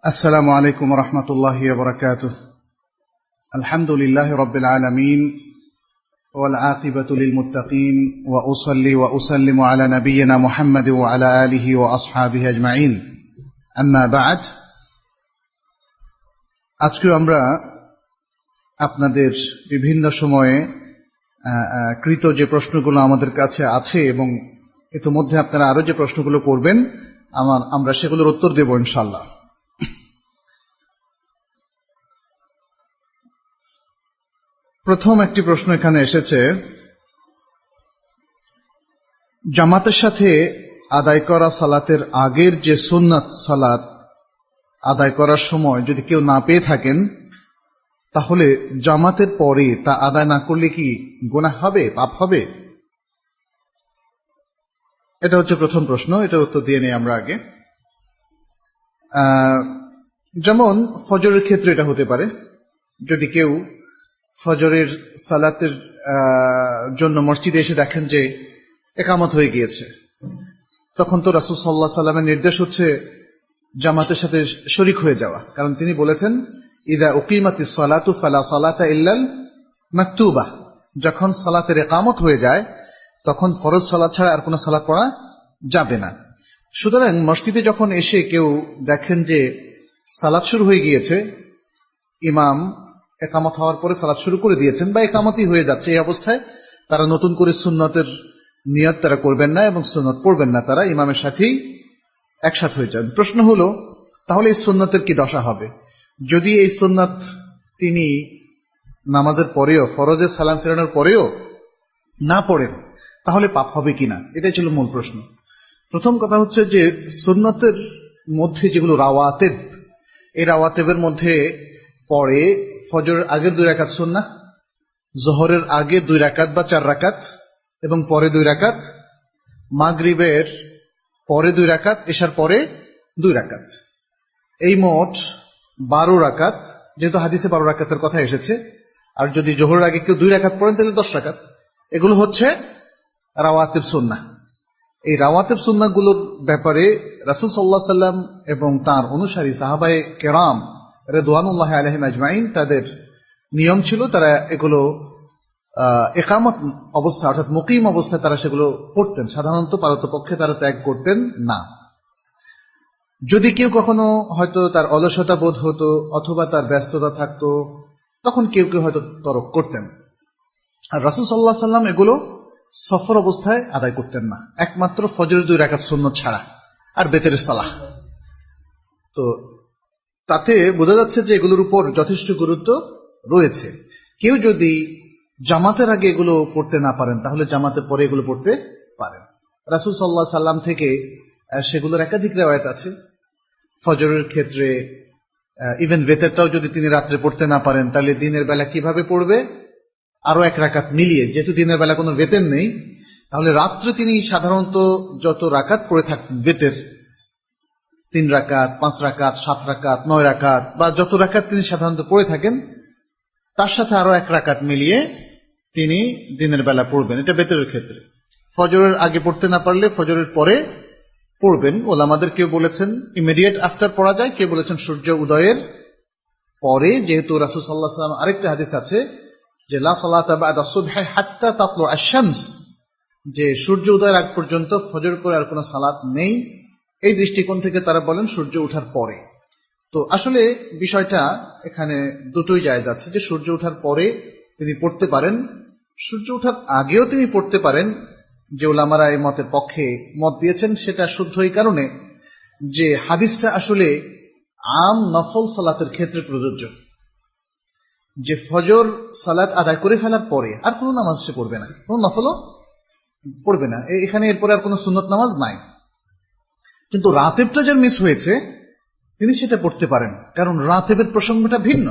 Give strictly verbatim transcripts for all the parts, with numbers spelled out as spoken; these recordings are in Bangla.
السلام عليكم ورحمة الله وبركاته. الحمد لله رب العالمين والعاقبة للمتقين وأصلي وأسلم على نبينا محمد وعلى آله وأصحابه أجمعين. أما بعد, আজকে আমরা আপনাদের বিভিন্ন সময়ে কৃত যে প্রশ্নগুলো আমাদের কাছে আছে এবং ইতিমধ্যে আপনারা আরো যে প্রশ্নগুলো করবেন আমরা সেগুলোর উত্তর দেব ইনশাআল্লাহ। প্রথম একটি প্রশ্ন এখানে এসেছে, জামাতের সাথে আদায় করা সালাতের আগের যে সুন্নাত সালাত আদায় করার সময় যদি কেউ না পেয়ে থাকেন, তাহলে জামাতের পরে তা আদায় না করলে কি গুনাহ হবে, পাপ হবে? এটা হচ্ছে প্রথম প্রশ্ন, এটার উত্তর দিয়ে নেই আমরা আগে। যেমন ফজরের ক্ষেত্রে এটা হতে পারে, যদি কেউ ফজরের সালাতের জন্য মসজিদে এসে দেখেন যে একামত হয়ে গিয়েছে, তখন তো রাসূল সাল্লাল্লাহু আলাইহি ওয়াসাল্লামের নির্দেশ হচ্ছে জামাতের সাথে শরীক হয়ে যাওয়া, কারণ তিনি বলেছেন ইযা উকিমাতিস সালাতু ফালা সালাতা ইল্লাল মাকতুবা, যখন সালাতের ইকামত হয়ে যায় তখন ফরজ সালাত ছাড়া আর কোনো সালাত পড়া যাবে না। সুতরাং মসজিদে যখন এসে কেউ দেখেন যে সালাত শুরু হয়ে গিয়েছে, ইমাম একামত হওয়ার পরে সালাত শুরু করে দিয়েছেন বা একামতই হয়ে যাচ্ছে, এই অবস্থায় তারা নতুন করে সুন্নতের নিয়ত তারা করবেন না এবং সুন্নত পড়বেন না, তারা ইমামের সাথেই একসাথ হয়ে যান। প্রশ্ন হলো, তাহলে এই সুন্নতের কি দশা হবে? যদি এই সুন্নত তিনি নামাজের পরেও, ফরজের সালাম ফেরানোর পরেও না পড়েন, তাহলে পাপ হবে কিনা, এটাই ছিল মূল প্রশ্ন। প্রথম কথা হচ্ছে যে সুন্নতের মধ্যে যেগুলো রাওয়াতেব, এই রাওয়াতেবের মধ্যে পড়ে ফজরের আগে দুই রাকাত সুন্নাহ, জোহরের আগে দুই রাকাত বা চার রাকাত এবং পরে দুই রাকাত, মাগরিবের পরে দুই রাকাত, এশার পরে দুই রাকাত, এই মোট বারো রাকাত। যেহেতু হাদিসে বারো রাকাতের কথা এসেছে, আর যদি জোহরের আগে কেউ দুই রাকাত পড়েন তাহলে দশ রাকাত। এগুলো হচ্ছে রাওয়াতেব সুন্নাহ। এই রাওয়াতেব সুন্নাহগুলোর ব্যাপারে রাসূল সাল্লাল্লাহু আলাইহি ওয়াসাল্লাম এবং তার অনুসারী সাহাবায়ে কেরাম রিদওয়ানুল্লাহি আলাইহিম আজমাইন, তাদের নিয়ম ছিল তারা এগুলো ইকামত অবস্থা অর্থাৎ মুকিম অবস্থায় তারা সেগুলো পড়তেন, সাধারণত পারতপক্ষে তারা ত্যাগ করতেন না। যদি কেউ কখনো হয়তো তার অলসতা বোধ হতো অথবা তার ব্যস্ততা থাকতো, তখন কেউ কেউ হয়তো তরক করতেন। আর রাসূল সাল্লাল্লাহু আলাইহি ওয়াসাল্লাম এগুলো সফর অবস্থায় আদায় করতেন না, একমাত্র ফজরের দুই রাকাত সুন্নত ছাড়া, আর বেতের সালাহ। তো তাতে বোঝা যাচ্ছে যে এগুলোর উপর যথেষ্ট গুরুত্ব রয়েছে। কেউ যদি জামাতের আগে এগুলো পড়তে না পারেন, তাহলে জামাতের পরে এগুলো পড়তে পারেন। রাসূল সাল্লাল্লাহু আলাইহি ওয়াসাল্লাম থেকে সেগুলোর একাধিক রিওয়ায়াত আছে। ফজরের ক্ষেত্রে ইভেন বেতেরটাও যদি তিনি রাত্রে পড়তে না পারেন, তাহলে দিনের বেলা কিভাবে পড়বে? আরো এক রাকাত মিলিয়ে, যেহেতু দিনের বেলা কোনো বেতের নেই, তাহলে রাত্রে তিনি সাধারণত যত রাকাত পড়ে থাকতেন বেতের, তিন রাকাত, পাঁচ রাকাত, সাত রাকাত, নয় রাকাত বা যত রাকাত তিনি সাধারণত পড়ে থাকেন, তার সাথে আরো এক রাকাত মিলিয়ে তিনি দিনের বেলা পড়বেন। এটা বেতের ক্ষেত্রে। ফজরের আগে পড়তে না পারলে ফজরের পরে পড়বেন। ওলামাদের কেউ বলেছেন ইমিডিয়েট আফটার পড়া যায়, কেউ বলেছেন সূর্য উদয়ের পরে, যেহেতু রাসূল সাল্লাল্লাহু আলাইহি ওয়াসাল্লাম আরেকটা হাদিস আছে যে লা সালাতা বা'দা সুবহি হাত্তা তাতলু আশ-শামস, যে সূর্য উদয়ের আগ পর্যন্ত ফজর করে আর কোনো সালাত নেই। এই দৃষ্টিকোণ থেকে তারা বলেন সূর্য ওঠার পরে। তো আসলে বিষয়টা এখানে দুটোই জায়েজ আছে, যে সূর্য ওঠার পরে তিনি পড়তে পারেন, সূর্য ওঠার আগেও তিনি পড়তে পারেন। যে ওলামারা এই মতের পক্ষে মত দিয়েছেন সেটা শুদ্ধ এই কারণে যে হাদিসটা আসলে আম নফল সালাতের ক্ষেত্রে প্রযোজ্য, যে ফজর সালাত আদায় করে ফেলার পরে আর কোনো নামাজ সে পড়বে না, কোনো নফলও পড়বে না, এখানে এরপরে আর কোনো সুন্নত নামাজ নাই। কিন্তু রাতেবটা যার মিস হয়েছে তিনি সেটা পড়তে পারেন, কারণ রাতেবের প্রসঙ্গটা ভিন্ন।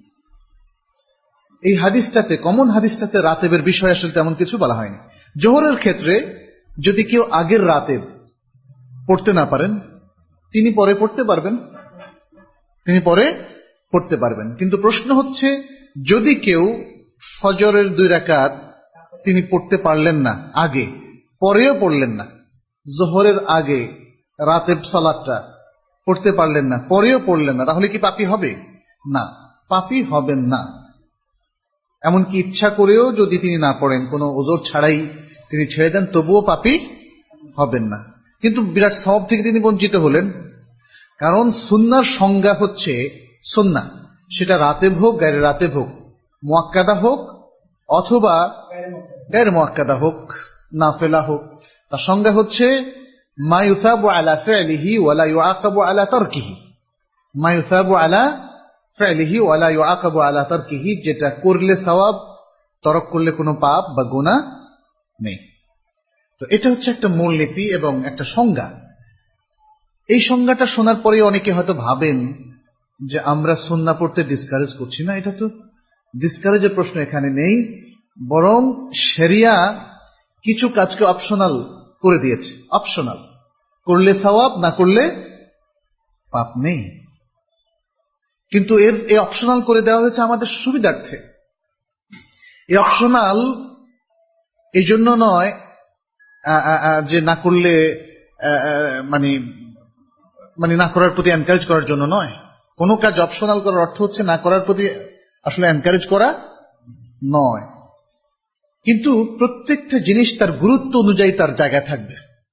এই হাদিসটাতে, কমন হাদিসটাতে রাতেবের বিষয় আসলে তেমন কিছু বলা হয়নি। জোহরের ক্ষেত্রে যদি কেউ আগের রাতেব পড়তে না পারেন, তিনি পরে পড়তে পারবেন, তিনি পরে পড়তে পারবেন। কিন্তু প্রশ্ন হচ্ছে, যদি কেউ ফজরের দুই রাকাত তিনি পড়তে পারলেন না আগে, পরেও পড়লেন না, জোহরের আগে রাতেব সালাতটা পড়তে পারলেন না, পরেও পড়লেন না, তাহলে কি পাপী হবে? না, পাপী হবেন না। এমনকি ইচ্ছা করেও যদি তিনি না পড়েন, কোনো ওজর ছাড়াই তিনি ছেড়ে দেন, তবুও পাপী হবেন না। কিন্তু বিরাট সওয়াব থেকে তিনি বঞ্চিত হলেন। কারণ সুন্নাহর সংজ্ঞা হচ্ছে সুন্নাহ, সেটা রাতে হোক গায়রে রাতে হোক, মুআক্কাদা হোক অথবা গায়রে মুআক্কাদা হোক, নাফিলা হোক, তার সংজ্ঞা হচ্ছে মা ইউসাবু আলা ফি'লিহি ওয়া লা ইউআকাবু আলা তারকিহি। মা ইউসাবু আলা ফি'লিহি ওয়া লা ইউআকাবু আলা তারকিহি, যেটা করলে সওয়াব, তরক করলে কোনো পাপ বা গুনাহ নেই। তো এটা হচ্ছে একটা মূলনীতি এবং একটা সংজ্ঞা। এই সংজ্ঞাটা শোনার পরে অনেকে হয়তো ভাবেন যে আমরা সুন্নাহ পড়তে ডিসকারেজ করছি। না, এটা তো ডিসকারেজের প্রশ্ন এখানে নেই, বরং শরিয়া কিছু কাজকে অপশনাল করে দিয়েছে। অপশনাল, করলে সওয়াব, না করলে পাপ নেই। কিন্তু এর এই অপশনাল করে দেওয়া হয়েছে আমাদের সুবিধার্থে। এই অপশনাল এই জন্য নয় যে না করলে মানে মানে না করার প্রতি এনকারেজ করার জন্য নয়। কোন কাজ অপশনাল করার অর্থ হচ্ছে না করার প্রতি আসলে এনকারেজ করা নয়। কিন্তু প্রত্যেকটা জিনিস তার গুরুত্ব অনুযায়ী তার জায়গায় থাকবে।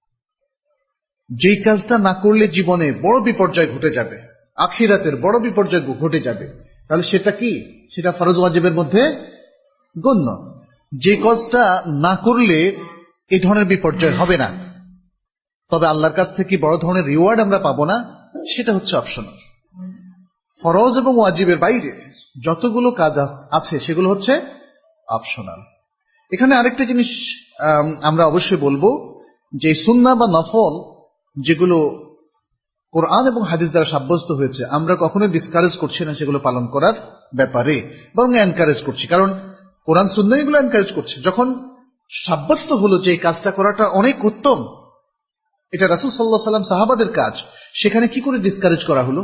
যেই কাজটা না করলে জীবনে বড় বিপর্যয় ঘটে যাবে, আখিরাতের বড় বিপর্যয় ঘটে যাবে, তাহলে সেটা কি? সেটা ফরজ ওয়াজিবের মধ্যে গণ্য। যে কাজটা না করলে এই ধরনের বিপর্যয় হবে না, তবে আল্লাহর কাছ থেকে বড় ধরনের রিওয়ার্ড আমরা পাবো না, সেটা হচ্ছে অপশনাল। ফরজ এবং ওয়াজিবের বাইরে যতগুলো কাজ আছে সেগুলো হচ্ছে অপশনাল। এখানে আরেকটা জিনিস আমরা অবশ্যই বলবো, যে সুন্নাহ বা নফল যেগুলো কোরআন এবং হাদিস দ্বারা সাব্যস্ত হয়েছে, আমরা কখনোই ডিসকারেজ করছি না সেগুলো পালন করার ব্যাপারে, বরং এনকারেজ করছি। কারণ কোরআন সুন্নাহ এগুলো এনকারেজ করছে। যখন সাব্যস্ত হলো যে এই কাজটা করাটা অনেক উত্তম, এটা রাসূল সাল্লাল্লাহু আলাইহি ওয়াসাল্লাম সাহাবাদের কাজ, সেখানে কি করে ডিসকারেজ করা হলো?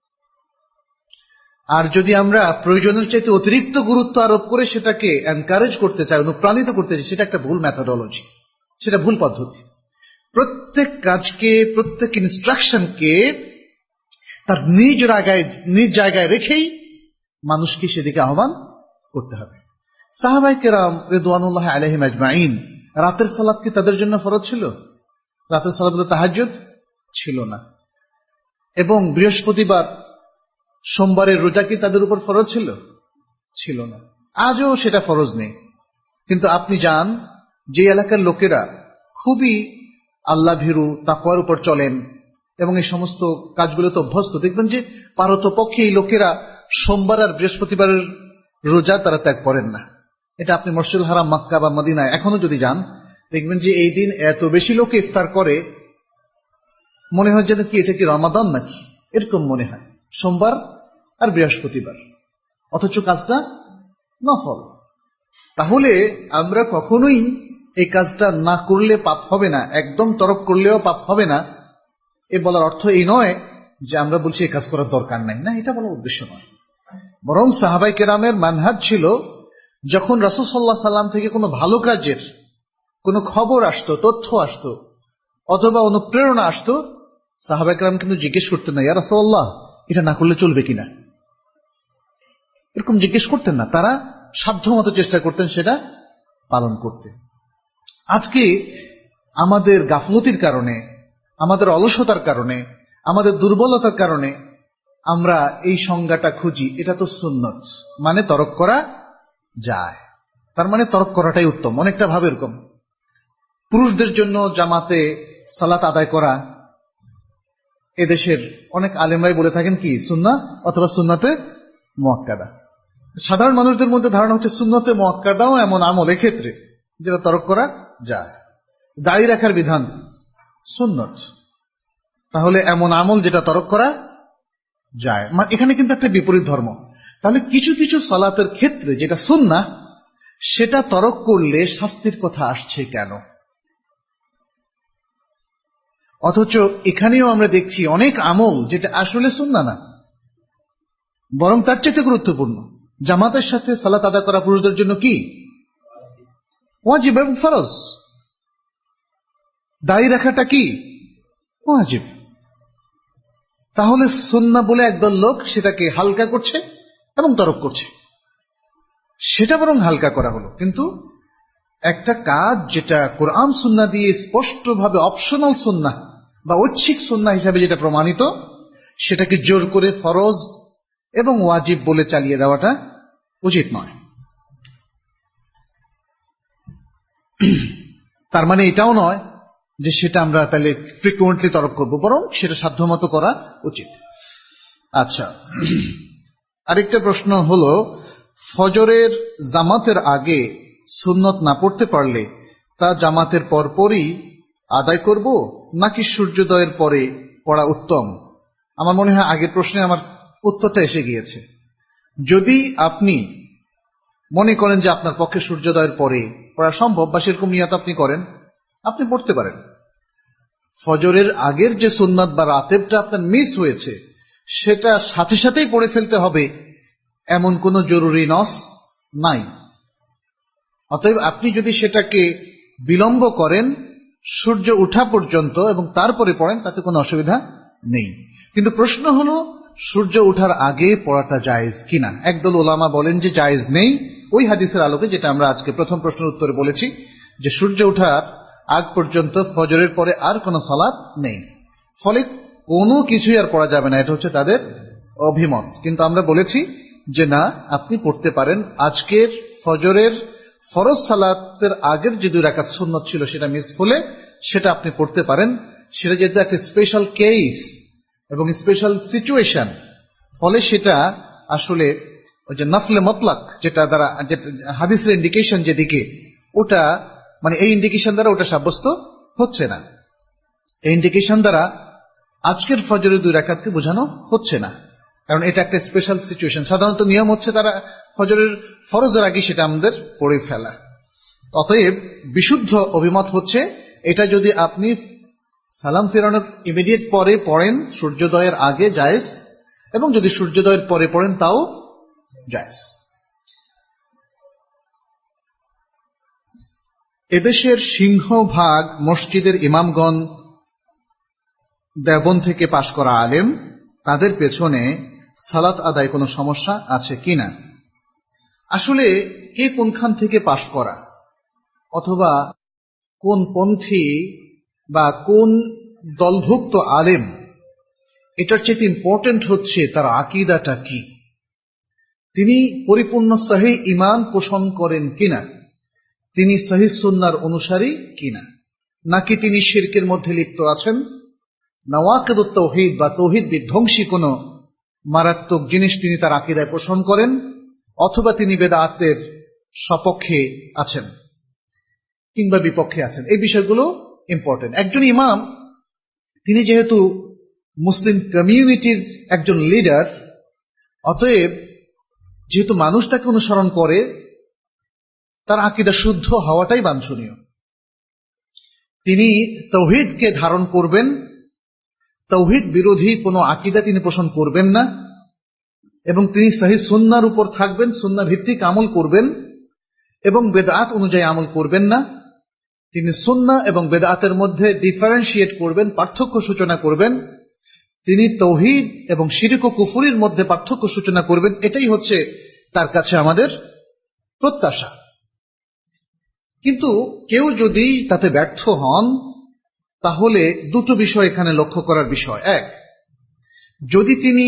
আর যদি আমরা প্রয়োজনের চাইতে অতিরিক্ত গুরুত্ব আরোপ করে সেটাকে এনকারেজ করতে চাই, অনুপ্রাণিত করতে চাই, সেটা একটা ভুল মেথোডোলজি, সেটা ভুল পদ্ধতি। প্রত্যেক কাজকে, প্রত্যেক ইনস্ট্রাকশনকে তার নিজ জায়গায় নিজ জায়গায় রেখেই মানুষকে সেদিকে আহ্বান করতে হবে। সাহাবায়ে কেরাম রিদওয়ানুল্লাহ আলাইহিম আজমাইন, রাতের সালাত কি তাদের জন্য ফরজ ছিল? রাতের সালাত বলতে তাহাজ্জুদ ছিল না। এবং বৃহস্পতিবার, সোমবারের রোজা কি তাদের উপর ফরজ ছিল? ছিল না। আজও সেটা ফরজ নেই। কিন্তু আপনি যান যে এলাকার লোকেরা খুবই আল্লাহ ভীরু, তাকওয়ার উপর চলেন এবং এই সমস্ত কাজগুলোতে অভ্যস্ত, দেখবেন যে পারতপক্ষে এই লোকেরা সোমবার আর বৃহস্পতিবারের রোজা তারা ত্যাগ করেন না। এটা আপনি মসজিদুল হারাম মক্কা বা মদিনায় এখনো যদি যান, দেখবেন যে এই দিন এত বেশি লোক ইফতার করে, মনে হয় যেন কি এটা কি রমাদান নাকি, এরকম মনে হয়, সোমবার আর বৃহস্পতিবার, অথচ কাজটা নফল। তাহলে আমরা কখনোই এই কাজটা না করলে পাপ হবে না, একদম তরক করলেও পাপ হবে না, এ বলার অর্থ এই নয় যে আমরা বলছি এই কাজ করার দরকার নাই। না, এটা বলার উদ্দেশ্য নয়। বরং সাহাবায়ে কেরামের মানহাজ ছিল, যখন রাসূল সাল্লাল্লাহু আলাইহি ওয়াসাল্লাম থেকে কোনো ভালো কাজের কোনো খবর আসতো, তথ্য আসতো অথবা অনুপ্রেরণা আসতো, সাহাবায়ে কেরাম কিন্তু জিজ্ঞেস করতেন না, ইয়া রাসূলুল্লাহ এটা না করলে চলবে কিনা, এরকম জিজ্ঞেস করতেন না। তারা সাধ্যমতো চেষ্টা করতেন সেটা পালন করতে। আজকে আমাদের গাফলতির কারণে, আমাদের অলসতার কারণে, আমাদের দুর্বলতার কারণে আমরা এই সংজ্ঞাটা খুঁজি, এটা তো সুন্নত, মানে তরক করা যায়, তার মানে তরক করাটাই উত্তম। অনেকটা ভাবে এরকম। পুরুষদের জন্য জামাতে সালাত আদায় করা, এদেশের অনেক আলেমরাই বলে থাকেন কি সুন্নাহ অথবা সুন্নাতে মুআক্কাদা। সাধারণ মানুষদের মধ্যে ধারণা হচ্ছে সুন্নতে মুআক্কাদাও এমন আমল এক্ষেত্রে যেটা তরক করা যায়। দাড়ি রাখার বিধান সুন্নত, তাহলে এমন আমল যেটা তরক করা যায়। এখানে কিন্তু একটা বিপরীত ধর্ম। তাহলে কিছু কিছু সালাতের ক্ষেত্রে যেটা সুন্নাহ, সেটা তরক করলে শাস্তির কথা আসছে কেন? অথচ এখানেও আমরা দেখছি অনেক আমল যেটা আসলে সুন্নাহ না, বরং তার চেয়ে গুরুত্বপূর্ণ। জামাতের সাথে সালাত আদায় করা পুরুষদের জন্য কি ওয়াজিব এবং ফরজ। দাড়ি রাখাটা কি ওয়াজিব। তাহলে সুন্নাহ বলে একদল লোক সেটাকে হালকা করছে এবং তরক করছে, সেটা বরং হালকা করা হলো। কিন্তু একটা কাজ যেটা কোরআন সুন্নাহ দিয়ে স্পষ্টভাবে অপশনাল সুন্নাহ বা ঐচ্ছিক সুন্নাহ হিসাবে যেটা প্রমাণিত, সেটাকে জোর করে ফরজ এবং ওয়াজিব বলে চালিয়ে দেওয়াটা উচিত নয়। তার মানে এটাও নয় যে সেটা আমরা তাহলে ফ্রিকুয়েন্টলি তরক করব, বরং সেটা সাধ্যমতো করা উচিত। আচ্ছা, আরেকটা প্রশ্ন হলো, ফজরের জামাতের আগে সুন্নত না পড়তে পারলে তা জামাতের পরপরই আদায় করব নাকি সূর্যোদয়ের পরে পড়া উত্তম? আমার মনে হয় আগের প্রশ্নে আমার উত্তরটা এসে গিয়েছে। যদি আপনি মনে করেন যে আপনার পক্ষে সূর্যোদয়ের পরে পড়া সম্ভব বা সেরকম নিয়ত আপনি করেন, আপনি পড়তে পারেন। ফজরের আগের যে সুন্নাত বা রাতেবটা আপনার মিস হয়েছে সেটা সাথে সাথেই পড়ে ফেলতে হবে এমন কোনো জরুরি নস নাই। অতএব আপনি যদি সেটাকে বিলম্ব করেন সূর্য ওঠা পর্যন্ত এবং তারপরে পড়েন, তাতে কোনো অসুবিধা নেই। কিন্তু প্রশ্ন হলো সূর্য ওঠার আগে পড়াটা জায়েজ কিনা। একদল ওলামা বলেন যে জায়েজ নেই, ওই হাদিসের আলোকে যেটা আমরা আজকে প্রথম প্রশ্নের উত্তরে বলেছি যে সূর্য ওঠার আগ পর্যন্ত ফজরের পরে আর কোনো সালাত নেই, ফলে কোনো কিছুই আর পড়া যাবে না, এটা হচ্ছে তাদের অভিমত। কিন্তু আমরা বলেছি যে না, আপনি পড়তে পারেন। আজকের ফজরের ফরজ সালাতের আগের যে দুই রাকাত সুন্নত ছিল সেটা মিস হলে সেটা আপনি পড়তে পারেন। সেটা যেহেতু একটা স্পেশাল কেস এবং স্পেশাল সিচুয়েশন, ফলে সেটা আসলে ওই যে নফলে মতলাক যেটা দ্বারা হাদিসের ইন্ডিকেশন যেদিকে, ওটা মানে এই ইন্ডিকেশন দ্বারা ওটা সাব্যস্ত হচ্ছে না। এই ইন্ডিকেশন দ্বারা আজকের ফজরের দুই রাকাতকে বোঝানো হচ্ছে না, কারণ এটা একটা স্পেশাল সিচুয়েশন। সাধারণত নিয়ম হচ্ছে তারা ফজরের ফরজের আগে সেটা আমাদের পড়ে ফেলা। অতএব বিশুদ্ধ অভিমত হচ্ছে এটা যদি আপনি সালাম ফেরানোর ইমিডিয়েট পরে পড়েন সূর্যোদয়ের আগে জায়েজ, এবং যদি সূর্যোদয়ের পরে পড়েন তাও জায়েজ। এদেশের সিংহভাগ মসজিদের ইমামগণ দেওবন্দ থেকে পাশ করা আলেম, তাদের পেছনে সালাত আদায় কোনো সমস্যা আছে কিনা? আসলে কে কোনখান থেকে পাশ করা অথবা কোন পন্থী বা কোন দলভুক্ত আলেম, এটার চেয়ে ইম্পর্টেন্ট হচ্ছে তার আকীদাটা কি, তিনি পরিপূর্ণ সহিহ ঈমান পোষণ করেন কিনা, তিনি সহিহ সুন্নাহর অনুসারী কিনা, নাকি তিনি শিরকের মধ্যে লিপ্ত আছেন, নওয়াকিদুত তাওহীদ বা তৌহিদ বিধ্বংসী কোন মারাত্মক জিনিস তিনি তার আকীদায় পোষণ করেন, অথবা তিনি বেদাতের সপক্ষে আছেন কিংবা বিপক্ষে আছেন। এই বিষয়গুলো ইম্পর্টেন্ট। একজন ইমাম তিনি যেহেতু মুসলিম কমিউনিটির একজন লিডার, অতএব যেহেতু মানুষ তাকে অনুসরণ করে, তার আকীদা শুদ্ধ হওয়াটাই বাঞ্ছনীয়। তিনি তাওহীদকে ধারণ করবেন, তাওহীদ বিরোধী কোনো আকীদা তিনি পোষণ করবেন না, এবং তিনি সহিহ সুন্নাহর উপর থাকবেন, সুন্নাহ ভিত্তিক আমল করবেন এবং বেদাত অনুযায়ী আমল করবেন না। তিনি সুন্নাহ এবং বেদাতের মধ্যে ডিফারেন্সিয়েট করবেন, পার্থক্য সূচনা করবেন। তিনি তাওহীদ এবং শিরক ও কুফরির মধ্যে পার্থক্য সূচনা করবেন। এটাই হচ্ছে তার কাছে আমাদের প্রত্যাশা। কিন্তু কেউ যদি তাতে ব্যর্থ হন, তাহলে দুটো বিষয় এখানে লক্ষ্য করার বিষয়। এক, যদি তিনি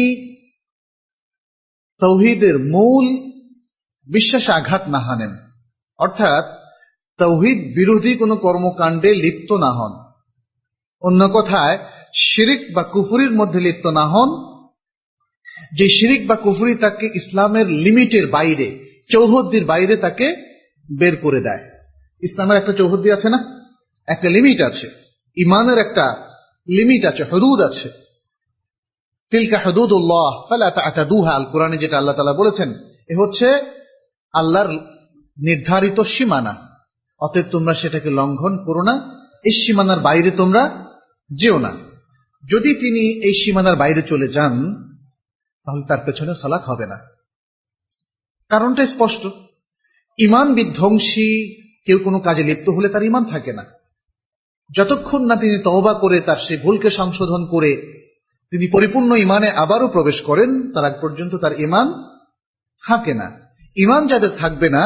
তাওহীদের মূল বিশ্বাসে আঘাত না হানেন, অর্থাৎ তাওহীদ বিরোধী কোনো কর্মকাণ্ডে লিপ্ত না হন, অন্য কথায় শিরিক বা কুফরির মধ্যে লিপ্ত না হন, যে শিরিক বা কুফরি তাকে ইসলামের লিমিটের বাইরে, চৌহদ্দির বাইরে তাকে বের করে দেয়। ইসলামের একটা চৌহদ্দি আছে না, একটা লিমিট আছে, ইমানের একটা লিমিট আছে, হুদুদ আছে। তিলকা হুদুদুল্লাহ ফালা তা'তাদুহা, আল কোরআনে যেটা আল্লাহ তাআলা বলেছেন, এ হচ্ছে আল্লাহর নির্ধারিত সীমানা, অতএব তোমরা সেটাকে লঙ্ঘন করো না, এই সীমানার বাইরে তোমরা যেও না। যদি তিনি এই সীমানার বাইরে চলে যান, তাহলে তার পেছনে সালাত হবে না। কারণটা স্পষ্ট, ঈমান বিধ্বংসী কেউ কোনো কাজে লিপ্ত হলে তার ঈমান থাকে না। যতক্ষণ না তিনি তওবা করে তার সেই ভুলকে সংশোধন করে তিনি পরিপূর্ণ ইমানে আবারও প্রবেশ করেন, তার আগ পর্যন্ত তার ইমান থাকে না। ইমান যাদের থাকবে না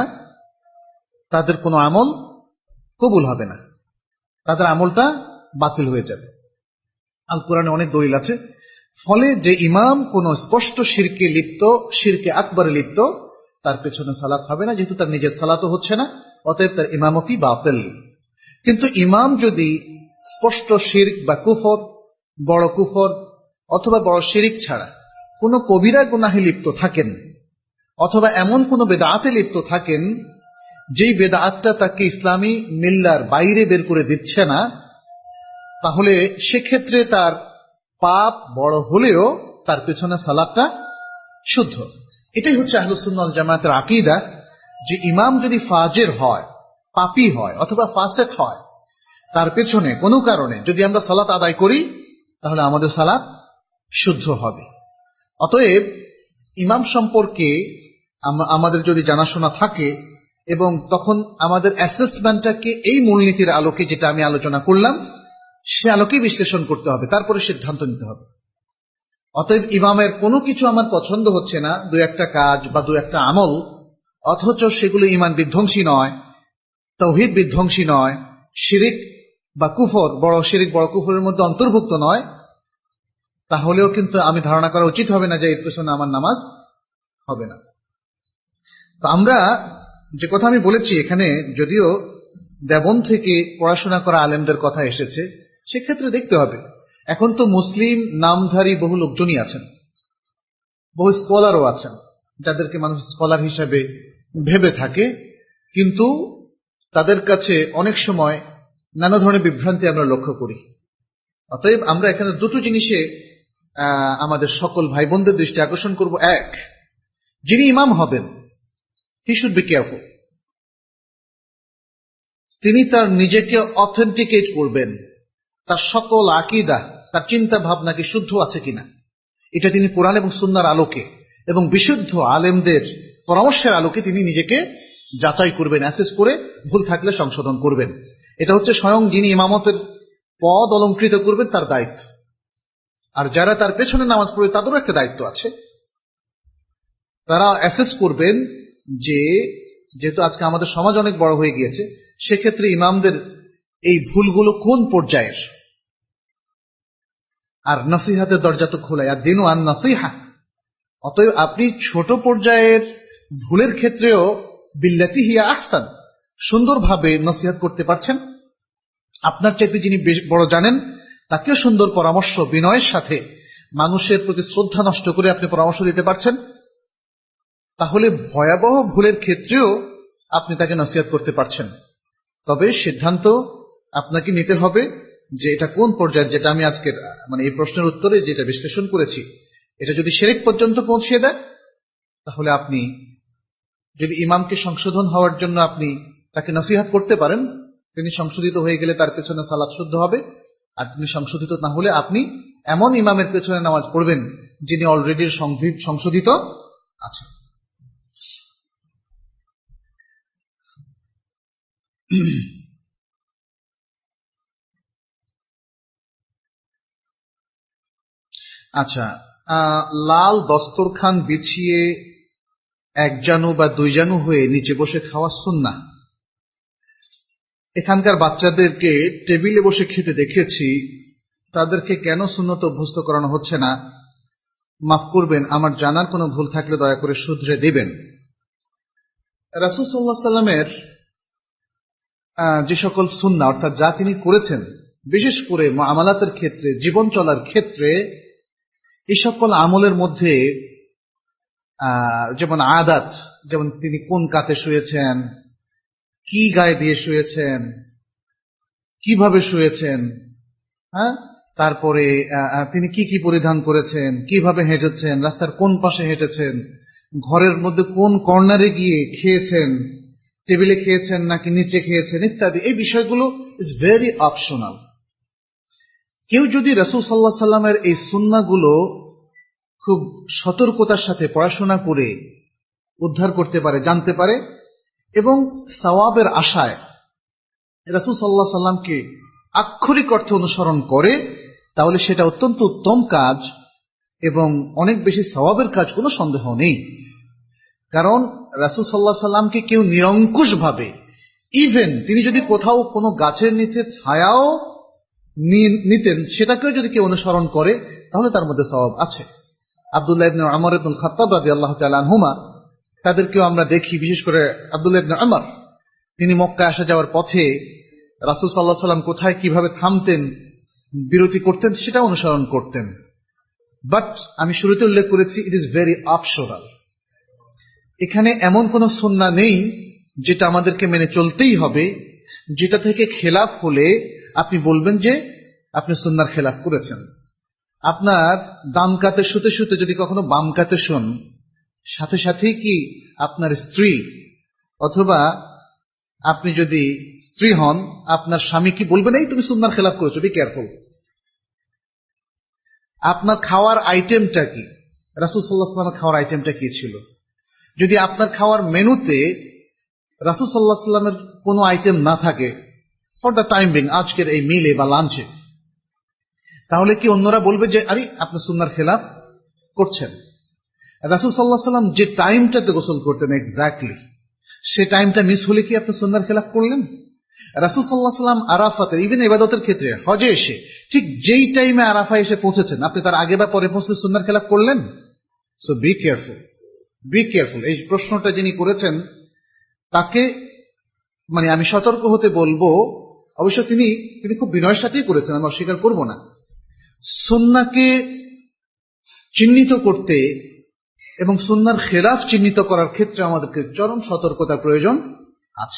তাদের কোনো আমল কবুল হবে না, তাদের আমলটা বাতিল হয়ে যাবে। আল কোরআনে অনেক দলিল আছে। ফলে যে ইমাম কোন স্পষ্ট শিরকে লিপ্ত, শিরকে আকবরে লিপ্ত, তার পেছনে সালাত হবে না, যেহেতু তার নিজের সালাতও হচ্ছে না, অতএব তার ইমামতি বাতিল। কিন্তু ইমাম যদি স্পষ্ট শিরক বা কুফর, বড় কুফর অথবা বড় শিরিক ছাড়া কোন কবিরা গুনাহে লিপ্ত থাকেন, অথবা এমন কোন বেদাতে লিপ্ত থাকেন যেই বেদাতটা তাকে ইসলামী মিল্লার বাইরে বের করে দিচ্ছে না, তাহলে সেক্ষেত্রে তার পাপ বড় হলেও তার পেছনে সালাতটা শুদ্ধ। এটাই হচ্ছে আহলুস সুন্নাহ ওয়াল জামাতের আকীদা, যে ইমাম যদি ফাজের হয়, পাপী হয় অথবা ফাসিক হয়, তার পেছনে কোনো কারণে যদি আমরা সালাত আদায় করি তাহলে আমাদের সালাত শুদ্ধ হবে। অতএব ইমাম সম্পর্কে আমাদের যদি জানাশোনা থাকে এবং তখন আমাদের অ্যাসেসমেন্টটাকে এই মূলনীতির আলোকে, যেটা আমি আলোচনা করলাম, সে আলোকে বিশ্লেষণ করতে হবে, তারপরে সিদ্ধান্ত নিতে হবে। অতএব ইমামের কোনো কিছু আমার পছন্দ হচ্ছে না, দু একটা কাজ বা দু একটা আমল, অথচ সেগুলো ইমান বিধ্বংসী নয়, তাওহীদ বিধ্বংসী নয়, শিরিক বা কুফর, বড় শিরিক বড় কুফরের মধ্যে অন্তর্ভুক্ত নয়, তাহলেও কিন্তু আমি ধারণা করা উচিত হবে না যে এর পেছনে আমার নামাজ হবে না। তো আমরা যে কথা আমি বলেছি, এখানে যদিও দেবন থেকে পড়াশোনা করা আলেমদের কথা এসেছে, সেক্ষেত্রে দেখতে হবে এখন তো মুসলিম নামধারী বহু লোকজনই আছেন, বহু স্কলারও আছেন, যাদেরকে মানুষ স্কলার হিসেবে ভেবে থাকে, কিন্তু তাদের কাছে অনেক সময় নানা ধরনের বিভ্রান্তি আমরা লক্ষ্য করি। অতএব আমরা এখানে দুটো জিনিসে আমাদের সকল ভাই বোনদের দৃষ্টি আকর্ষণ করব। এক, যিনি ইমাম হবেন, হি শুড বি কেয়ারফুল। তিনি তার নিজেকে অথেন্টিকেট করবেন, তার সকল আকীদা, তার চিন্তা ভাবনা কি শুদ্ধ আছে কিনা, এটা তিনি কোরআন এবং সুন্নাহর আলোকে এবং বিশুদ্ধ আলেমদের পরামর্শের আলোকে তিনি নিজেকে যাচাই করবেন, অ্যাসেস করে ভুল থাকলে সংশোধন করবেন। এটা হচ্ছে স্বয়ং যিনি ইমামতের পদ অলঙ্কৃত করবেন তার দায়িত্ব। আর যারা তার পেছনে নামাজ পড়ে তাদেরও একটা দায়িত্ব আছে, তারা অ্যাসেস করবেন যে যেহেতু আজকে আমাদের সমাজ অনেক বড় হয়ে গিয়েছে, সেক্ষেত্রে ইমামদের এই ভুলগুলো কোন পর্যায়ের। আর নসিহাতের দরজা তো খোলাই, আর দিনও আর নসিহা। অতএব আপনি ছোট পর্যায়ের ভুলের ক্ষেত্রেও বিল্লাতি হিয়া আহসান, সুন্দরভাবে নসিহত করতে পারছেন। আপনার চাইতে যিনি বড় জানেন তাকেও সুন্দর পরামর্শ, বিনয়ের সাথে মানুষের প্রতি শ্রদ্ধা নষ্ট করে আপনি পরামর্শ দিতে পারছেন, তাহলে ভয়াবহ ভুলের ক্ষেত্রেও আপনি তাকে নসিহত করতে পারছেন। তবে সিদ্ধান্ত আপনাকে নিতে হবে যে এটা কোন পর্যায়ে। যেটা আমি আজকের মানে এই প্রশ্নের উত্তরে যেটা বিশ্লেষণ করেছি, এটা যদি শিরক পর্যন্ত পৌঁছিয়ে দেয়, তাহলে আপনি যদি ইমামকে সংশোধন হওয়ার জন্য আপনি তাকে নসিহত করতে পারেন, তিনি সংশোধিত হয়ে গেলে তার পেছনে সালাত শুদ্ধ হবে। আর তিনি সংশোধিত না হলে আপনি এমন ইমামের পেছনে নামাজ পড়বেন যিনি অলরেডি সংশোধিত আছেন। আচ্ছা, লাল দস্তরখান বিছিয়ে এক জানু বা দুই জানু হয়ে নিচে বসে খাওয়া সুন্নাহ। এখানকার বাচ্চাদেরকে টেবিলে বসে খেতে দেখেছি, তাদেরকে কেন সুন্নত অভ্যস্ত করানো হচ্ছে না? মাফ করবেন, আমার জানার কোনো ভুল থাকলে দয়া করে শুধরে দিবেন। রাসূল সাল্লাল্লাহু আলাইহি সাল্লামের যে সকল সুন্নাহ, অর্থাৎ যা তিনি করেছেন, বিশেষ করে মুআমালাতের ক্ষেত্রে, জীবন চলার ক্ষেত্রে, এই সকল আমলের মধ্যে যেমন আদাত, যেমন তিনি কোন কাতে শুয়েছেন, কি গায়ে দিয়ে শুয়েছেন, কিভাবে শুয়েছেন, হ্যাঁ, তারপরে তিনি কি কি পরিধান করেছেন, কিভাবে হেঁটেছেন, রাস্তার কোন পাশে হেঁটেছেন, ঘরের মধ্যে কোন কর্নারে গিয়ে খেয়েছেন, টেবিলে খেয়েছেন নাকি নিচে খেয়েছেন, ইত্যাদি, এই বিষয়গুলো ইজ ভেরি অপশনাল। কেউ যদি রাসূল সাল্লাল্লাহু আলাইহি সাল্লামের এই সুন্নাহগুলো খুব সতর্কতার সাথে পড়াশোনা করে উদ্ধার করতে পারে, জানতে পারে, এবং সওয়াবের আশায় রাসূল সাল্লাল্লাহু আলাইহি সাল্লামকে আক্ষরিক অর্থে অনুসরণ করে, তাহলে সেটা অত্যন্ত উত্তম কাজ এবং অনেক বেশি সওয়াবের কাজ, কোনো সন্দেহ নেই। কারণ রাসূল সাল্লাল্লাহু আলাইহি সাল্লামকে কেউ নিরঙ্কুশ ভাবে, ইভেন তিনি যদি কোথাও কোনো গাছের নিচে ছায়াও নিতেন, সেটাকেও যদি কেউ অনুসরণ করে তাহলে তার মধ্যে সওয়াব আছে। আব্দুল্লাহ ইবনে উমর ইবনুল খাত্তাব রাদিয়াল্লাহু তাআলা আনহুমা, তাদেরকেও আমরা দেখি, বিশেষ করে আব্দুল্লাহ ইবনে উমর, তিনি মক্কা আসা যাওয়ার পথে রাসূল সাল্লাল্লাহু আলাইহি সাল্লাম কোথায় কিভাবে থামতেন, বিরতি করতেন, সেটা অনুসরণ করতেন। বাট আমি শুরুতে উল্লেখ করেছি, ইট ইজ ভেরি অপশনাল। এখানে এমন কোন সুন্নাহ নেই যেটা আমাদেরকে মেনে চলতেই হবে, যেটা থেকে খেলাফ হলে আপনি বলবেন যে আপনি সুন্নাহর খেলাফ করেছেন। আপনার ডান কাতে শুতে শুতে যদি কখনো বাম কাতে শোন, সাথে সাথেই কি আপনার স্ত্রী অথবা আপনি যদি স্ত্রী হন, আপনার স্বামী কি বলবেন এই তুমি সুন্নাহর খেলাফ করেছো? Be careful. আপনার খাওয়ার আইটেমটা কি? রাসূল সাল্লাল্লাহু আলাইহি ওয়াসাল্লামের খাওয়ার আইটেমটা কি ছিল? যদি আপনার খাওয়ার মেনুতে রাসূল সাল্লাল্লাহু আলাইহি ওয়াসাল্লামের কোনো আইটেম না থাকে ফর দ্য টাইম বিং, আজকের এই মিলে বা লাঞ্চে, তাহলে কি অন্যরা বলবে যে আরে আপনি সুন্নাহর খেলাফ করছেন? রাসূল সাল্লাল্লাহু আলাইহি ওয়াসাল্লাম যে টাইমটাতে গোসল করতেন এক্স্যাক্টলি, সে টাইমটা মিস হলে কি আপনি সুন্নাহর খেলাফ করলেন? রাসূল সাল্লাল্লাহু আলাইহি ওয়াসাল্লাম আরাফাতের, ইভেন ইবাদতের ক্ষেত্রে হজে এসে ঠিক যেই টাইমে আরাফায় এসে পৌঁছেছেন, আপনি তার আগে বা পরে পৌঁছলে সুন্নাহর খেলাফ করলেন? So be careful, be careful. এই প্রশ্নটা যিনি করেছেন তাকে মানে আমি সতর্ক হতে বলবো। অবশ্য তিনি তিনি খুব বিনয়ের সাথেই করেছেন, আমি অস্বীকার করব না। সুন্নাহকে চিহ্নিত করতে এবং সুন্নাহর খেলাফ চিহ্নিত করার ক্ষেত্রে আমাদেরকে চরম সতর্কতার প্রয়োজন আছে।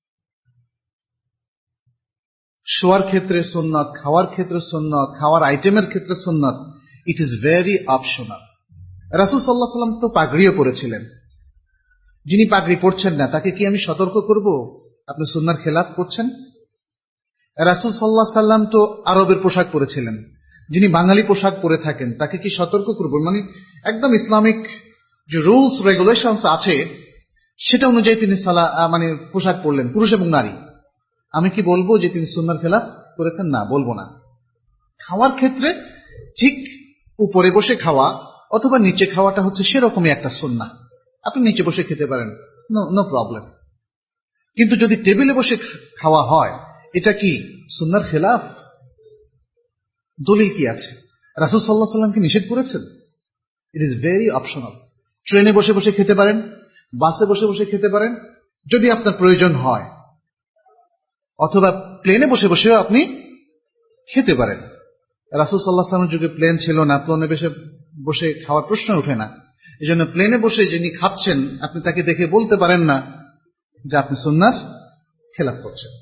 শোয়ার ক্ষেত্রে সুন্নাত, খাওয়ার ক্ষেত্রে সুন্নাত, খাওয়ার আইটেমের ক্ষেত্রে সুন্নাত, ইট ইজ ভেরি অপশনাল। রাসূল সাল্লাল্লাহু আলাইহি ওয়াসাল্লাম তো পাগড়িও পরেছিলেন। যিনি পাগড়ি পরছেন না তাকে কি আমি সতর্ক করব আপনি সুন্নাহর খেলাফ করছেন? রাসূল সাল্লাল্লাহু আলাইহি ওয়াসাল্লাম তো আরবের পোশাক পরেছিলেন। যিনি বাঙালি পোশাক পরে থাকেন তাকে কি সতর্ক করব? মানে একদম ইসলামিক যে রুলস রেগুলেশনস আছে সেটা অনুযায়ী তিনি সালা মানে পোশাক পরলেন, পুরুষ এবং নারী। আমি কি বলবো যে তিনি সুন্নাহর খেলাফ করেছেন? না, বলবো না। খাওয়ার ক্ষেত্রে ঠিক উপরে বসে খাওয়া অথবা নিচে খাওয়াটা হচ্ছে সেরকমই একটা সুন্নাহ। আপনি নিচে বসে খেতে পারেন, নো নো প্রবলেম। কিন্তু যদি টেবিলে বসে খাওয়া হয়, এটা কি সুন্নাহর খেলাফ? দলিল কি আছে? রাসূল সাল্লাল্লাহু আলাইহি ওয়াসাল্লাম কি নিষেধ করেছেন? It is very optional. ট্রেনে বসে বসে খেতে পারেন, বাসে বসে বসে খেতে পারেন যদি আপনার প্রয়োজন হয়, অথবা প্লেনে বসে বসেও আপনি খেতে পারেন। রাসূল সাল্লাল্লাহু আলাইহি ওয়াসাল্লামের যুগে প্লেন ছিল না, প্লেনে বসে বসে খাওয়ার প্রশ্ন ওঠে না। এই জন্য প্লেনে বসে যিনি খাচ্ছেন আপনি তাকে দেখে বলতে পারেন না যে আপনি সুন্নাহর খেলাফ করছেন।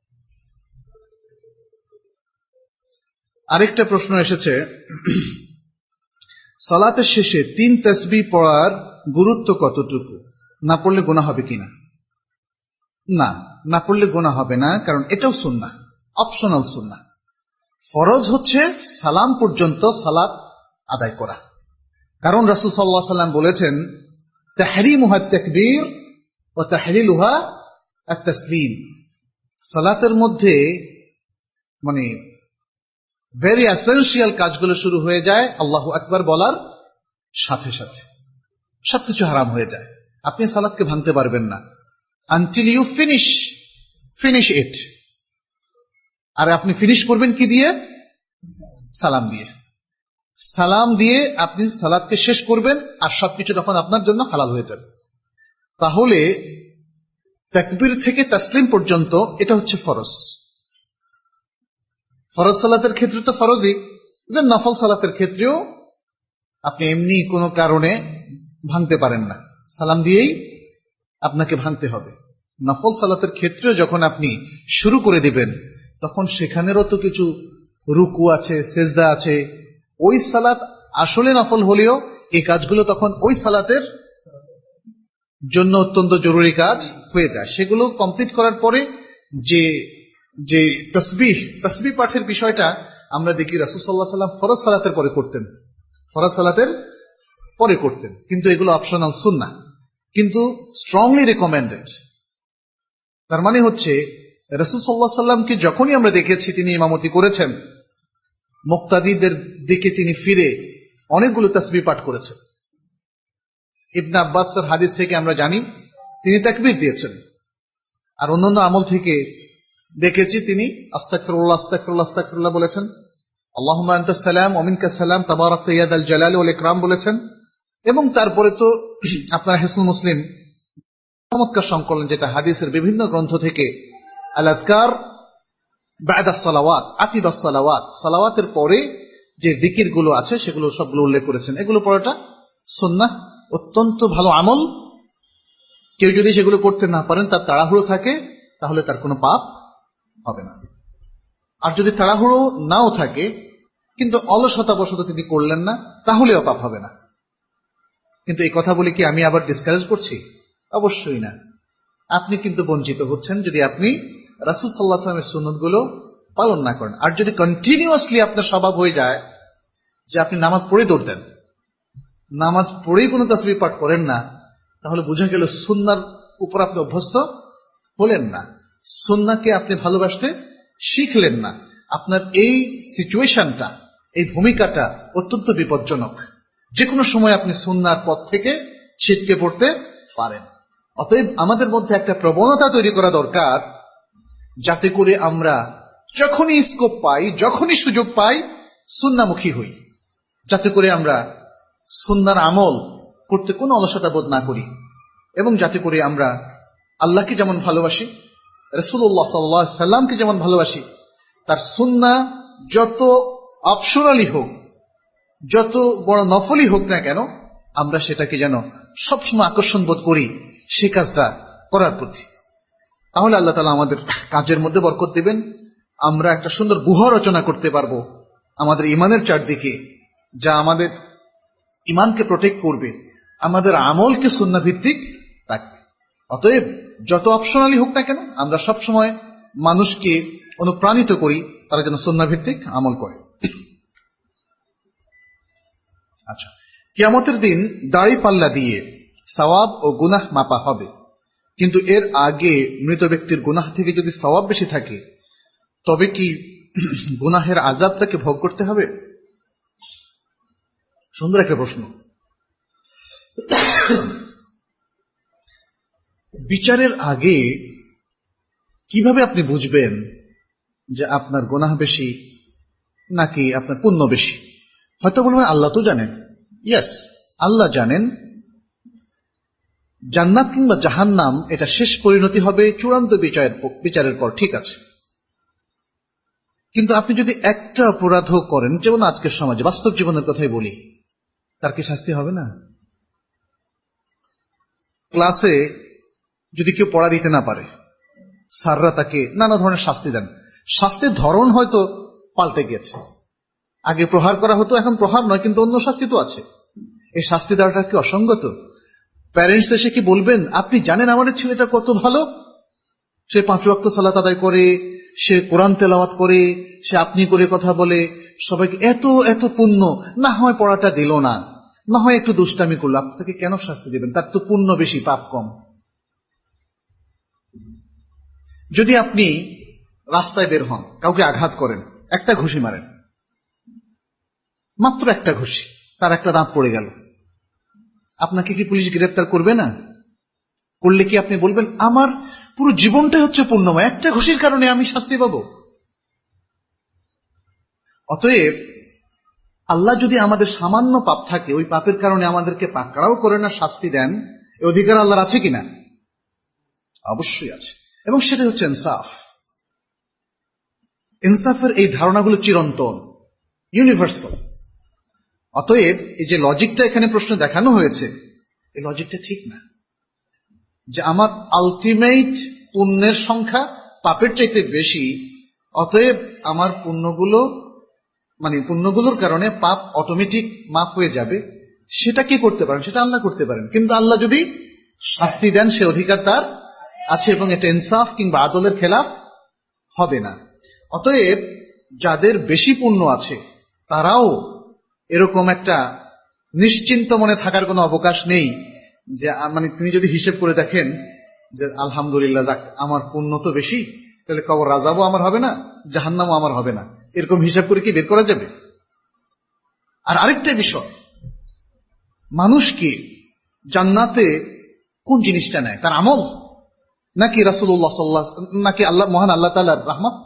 আরেকটা প্রশ্ন এসেছে, সালাতের শেষে তিন তাসবিহ পড়ার গুরুত্ব কতটুকু? না পড়লে গুনাহ হবে কিনা? না, না পড়লে গুনাহ হবে না, কারণ এটাও সুন্নাহ, অপশনাল সুন্নাহ। ফরজ হচ্ছে সালাম পর্যন্ত সালাত আদায় করা। কারণ রাসূল সাল্লাল্লাহু আলাইহি ওয়াসাল্লাম বলেছেন তাহরিমুহা তাকবীর ওয়া তাহলিলুহা আত-তাসলিম। সালাতের মধ্যে মানে ভেরি এসেনশিয়াল কাজগুলো শুরু হয়ে যায় আল্লাহু আকবার বলার সাথে সাথে, সবকিছু হারাম হয়ে যায়। আপনি সালাতকে ভাঙতে পারবেন না until you finish finish it. আর আপনি ফিনিশ করবেন কি দিয়ে? সালাম দিয়ে। সালাম দিয়ে আপনি সালাতকে শেষ করবেন, আর সবকিছু তখন আপনার জন্য হালাল হয়ে যাবে। তাহলে তাকবীর থেকে তাসলিম পর্যন্ত এটা হচ্ছে ফরজ। ফরজ সালাতের ক্ষেত্রে তো ফরজই, নফল সালাতের ক্ষেত্রেও আপনি এমনি কোনো কারণে ভাঙতে পারেন না, সালাম দিয়েই আপনাকে ভাঙতে হবে। নফল সালাতের ক্ষেত্রেও যখন আপনি শুরু করে দিবেন তখন সেখানেরও তো কিছু রুকু আছে, সেজদা আছে। ওই সালাত আসলে নফল হলেও এই কাজগুলো তখন ওই সালাতের জন্য অত্যন্ত জরুরি কাজ হয়ে যায়। সেগুলো কমপ্লিট করার পরে যে যে তাসবিহ তাসবিহ পাঠের বিষয়টা আমরা দেখি রাসূল সাল্লাল্লাহু আলাইহি ওয়াসাল্লাম ফরজ সালাতের পরে করতেন, ফরজ সালাতের পরে করতেন। কিন্তু এগুলো অপশনাল সুন্নাহ, কিন্তু স্ট্রংলি রেকমেন্ডেড। তার মানে হচ্ছে রাসূল সাল্লাল্লাহু আলাইহি ওয়াসাল্লামকে যখনই আমরা দেখেছি তিনি ইমামতি করেছেন, মুক্তাদিদের দিকে তিনি ফিরে অনেকগুলো তাসবিহ পাঠ করেছেন। ইবনে আব্বাসের হাদিস থেকে আমরা জানি তিনি তাকবীর দিয়েছেন। আর অন্যান্য আমল থেকে দেখেছি তিনি আস্তাগফিরুল্লাহ আস্তাগফিরুল্লাহ আস্তাগফিরুল্লাহ বলেছেন, আল্লাহুম্মা আনতাস সালাম ওয়া মিনকাস সালাম তাবারাকতা ইয়া যাল জালালি ওয়াল ইকরাম বলেছেন। এবং তারপরে তো আপনার হিসনুল মুসলিম চমৎকার সংকলন, যেটা হাদিসের বিভিন্ন গ্রন্থ থেকে আল আযকার বা'দা সালাওয়াত, আকিবাস সালাওয়াত, সালাওয়াতের পরে যে যিকিরগুলো আছে সেগুলো সবগুলো উল্লেখ করেছেন। এগুলো পড়াটা সুন্নাহ, অত্যন্ত ভালো আমল। কেউ যদি সেগুলো করতে না পারেন, তার তাড়াহুড়ো থাকে, তাহলে তার কোনো পাপ হবে না। আর যদি তাড়াহুড়ো নাও থাকে কিন্তু অলসতাবশত তিনি করলেন না, তাহলেও পাপ হবে না। কিন্তু এই কথা বলে কি আমি আবার ডিসকারেজ করছি? অবশ্যই না। আপনি কিন্তু বঞ্চিত হচ্ছেন যদি আপনি রাসূল সাল্লাল্লাহু আলাইহি ওয়াসাল্লামের সুন্নাতগুলো পালন না করেন। আর যদি কন্টিনিউয়াসলি আপনার স্বভাব হয়ে যায় যে আপনি নামাজ পড়ে দৌড় দেন, নামাজ পড়েই কোনো তাসবিহ পাঠ করেন না, তাহলে বোঝা গেল সুন্নাহর উপর আপনি অভ্যস্ত হলেন না, সুন্নাহকে আপনি ভালোবাসতে শিখলেন না। আপনার এই সিচুয়েশনটা, এই ভূমিকাটা অত্যন্ত বিপজ্জনক। যে কোনো সময় আপনি সুন্নাহর পথ থেকে ছিটকে পড়তে পারেন। অতএব আমাদের মধ্যে একটা প্রবণতা তৈরি করা দরকার, যাতে করে আমরা যখনই স্কোপ পাই, যখনই সুযোগ পাই, সুন্নাহমুখী হই, যাতে করে আমরা সুন্নাহর আমল করতে কোনো অলসতা বোধ না করি, এবং যাতে করে আমরা আল্লাহকে যেমন ভালোবাসি, রাসূলুল্লাহ সাল্লাল্লাহু আলাইহি ওয়াসাল্লামকে যেমন ভালোবাসি, তার সুন্নাহ যত অপশনালি হোক, যত বড় নফলই হোক না কেন, আমরা সেটাকে যেন সবসময় আকর্ষণ বোধ করি সে কাজটা করার প্রতি। তাহলে আল্লাহ তাআলা আমাদের কাজের মধ্যে বরকত দিবেন। আমরা একটা সুন্দর গুহা রচনা করতে পারবো আমাদের ইমানের চারদিকে, যা আমাদের ইমানকে প্রোটেক্ট করবে, আমাদের আমলকে সুন্নাহ ভিত্তিক রাখবে। অতএব যত অপশনালি হোক না কেন, আমরা সবসময় মানুষকে অনুপ্রাণিত করি তারা যেন সুন্নাহ ভিত্তিক আমল করে। আচ্ছা, কিয়ামতের দিন দাড়ি পাল্লা দিয়ে সওয়াব ও গুনাহ মাপা হবে, কিন্তু এর আগে মৃত ব্যক্তির গুনাহ থেকে যদি সওয়াব বেশি থাকে, তবে কি গুনাহের আযাব তাকে ভোগ করতে হবে? সুন্দর একটা প্রশ্ন। বিচারের আগে কিভাবে আপনি বুঝবেন যে আপনার গুনাহ বেশি নাকি আপনার পুণ্য বেশি? হয়তো বলবেন আল্লাহ তো জানেন। ইয়েস, আল্লাহ জানেন। জান্নাত কিংবা জাহান্নাম এটা শেষ পরিণতি হবে চূড়ান্ত বিচারের বিচারের পর, ঠিক আছে। কিন্তু আপনি যদি একটা অপরাধও করেন, যেমন আজকের সমাজে বাস্তব জীবনের কথাই বলি, তার কি শাস্তি হবে না? ক্লাসে যদি কেউ পড়া দিতে না পারে, স্যাররা তাকে নানা ধরনের শাস্তি দেন। শাস্তির ধরন হয়তো পাল্টে গেছে, আগে প্রহার করা হতো, এখন প্রহার নয়, কিন্তু অন্য শাস্তি তো আছে। এই শাস্তি দেওয়াটা কি অসঙ্গত? প্যারেন্টস এসে কি বলবেন, আপনি জানেন আমাদের ছেলেটা কত ভালো, সে পাঁচ ওয়াক্ত সালাত আদায় করে, সে কোরআন তেলাওয়াত করে, সে আপনি করে কথা বলে, সবাইকে এত এত পুণ্য, না হয় পড়াটা দিল না, না হয় একটু দুষ্টামি করলো, আপনাকে কেন শাস্তি দেবেন? তার তো পুণ্য বেশি, পাপ কম। যদি আপনি রাস্তায় বের হন, কাউকে আঘাত করেন, একটা ঘুষি মারেন, মাত্র একটা ঘুষি, তার একটা দাঁত পড়ে গেল, আপনাকে কি পুলিশ গ্রেফতার করবে না? করলে কি আপনি বলবেন আমার পুরো জীবনটাই হচ্ছে পুণ্যময়, একটা ঘুষির কারণে আমি শাস্তি পাবো? অতএব আল্লাহ যদি আমাদের সামান্য পাপ থাকে, ওই পাপের কারণে আমাদেরকে পাকড়াও করে না, শাস্তি দেন, এই অধিকার আল্লাহর আছে কিনা? অবশ্যই আছে। এবং সেটা হচ্ছে ইনসাফ। ইনসাফের এই ধারণাগুলো চিরন্তন, ইউনিভার্সাল। অতএব এই যে লজিকটা এখানে প্রশ্ন দেখানো হয়েছে, এই লজিকটা ঠিক না, যে আমার আলটিমেট পুণ্যের সংখ্যা পাপের চাইতে বেশি, অতএব আমার পুণ্যগুলো মানে পুণ্যগুলোর কারণে পাপ অটোমেটিক মাফ হয়ে যাবে। সেটা কি করতে পারেন? সেটা আল্লাহ করতে পারেন, কিন্তু আল্লাহ যদি শাস্তি দেন সে অধিকার তার আছে, এবং এটা ইনসাফ কিংবা আদলের খেলাফ হবে না। অতএব যাদের বেশি পুণ্য আছে তারাও এরকম একটা নিশ্চিন্ত মনে থাকার কোনো অবকাশ নেই, যে মানে তিনি যদি হিসেব করে দেখেন যে আলহামদুলিল্লাহ, যাক আমার পুণ্য তো বেশি, তাহলে কবর রাজাবও আমার হবে না, জাহান্নামও আমার হবে না, এরকম হিসাব করে কি বের করা যাবে? আর আরেকটা বিষয়, মানুষকে জান্নাতে কোন জিনিসটা নেয়? তার আমল নাকি রাসূলুল্লাহ সাল্লাল্লাহু আলাইহি ওয়াসাল্লাম নাকি আল্লাহ মহান আল্লাহ তাআলার রহমত?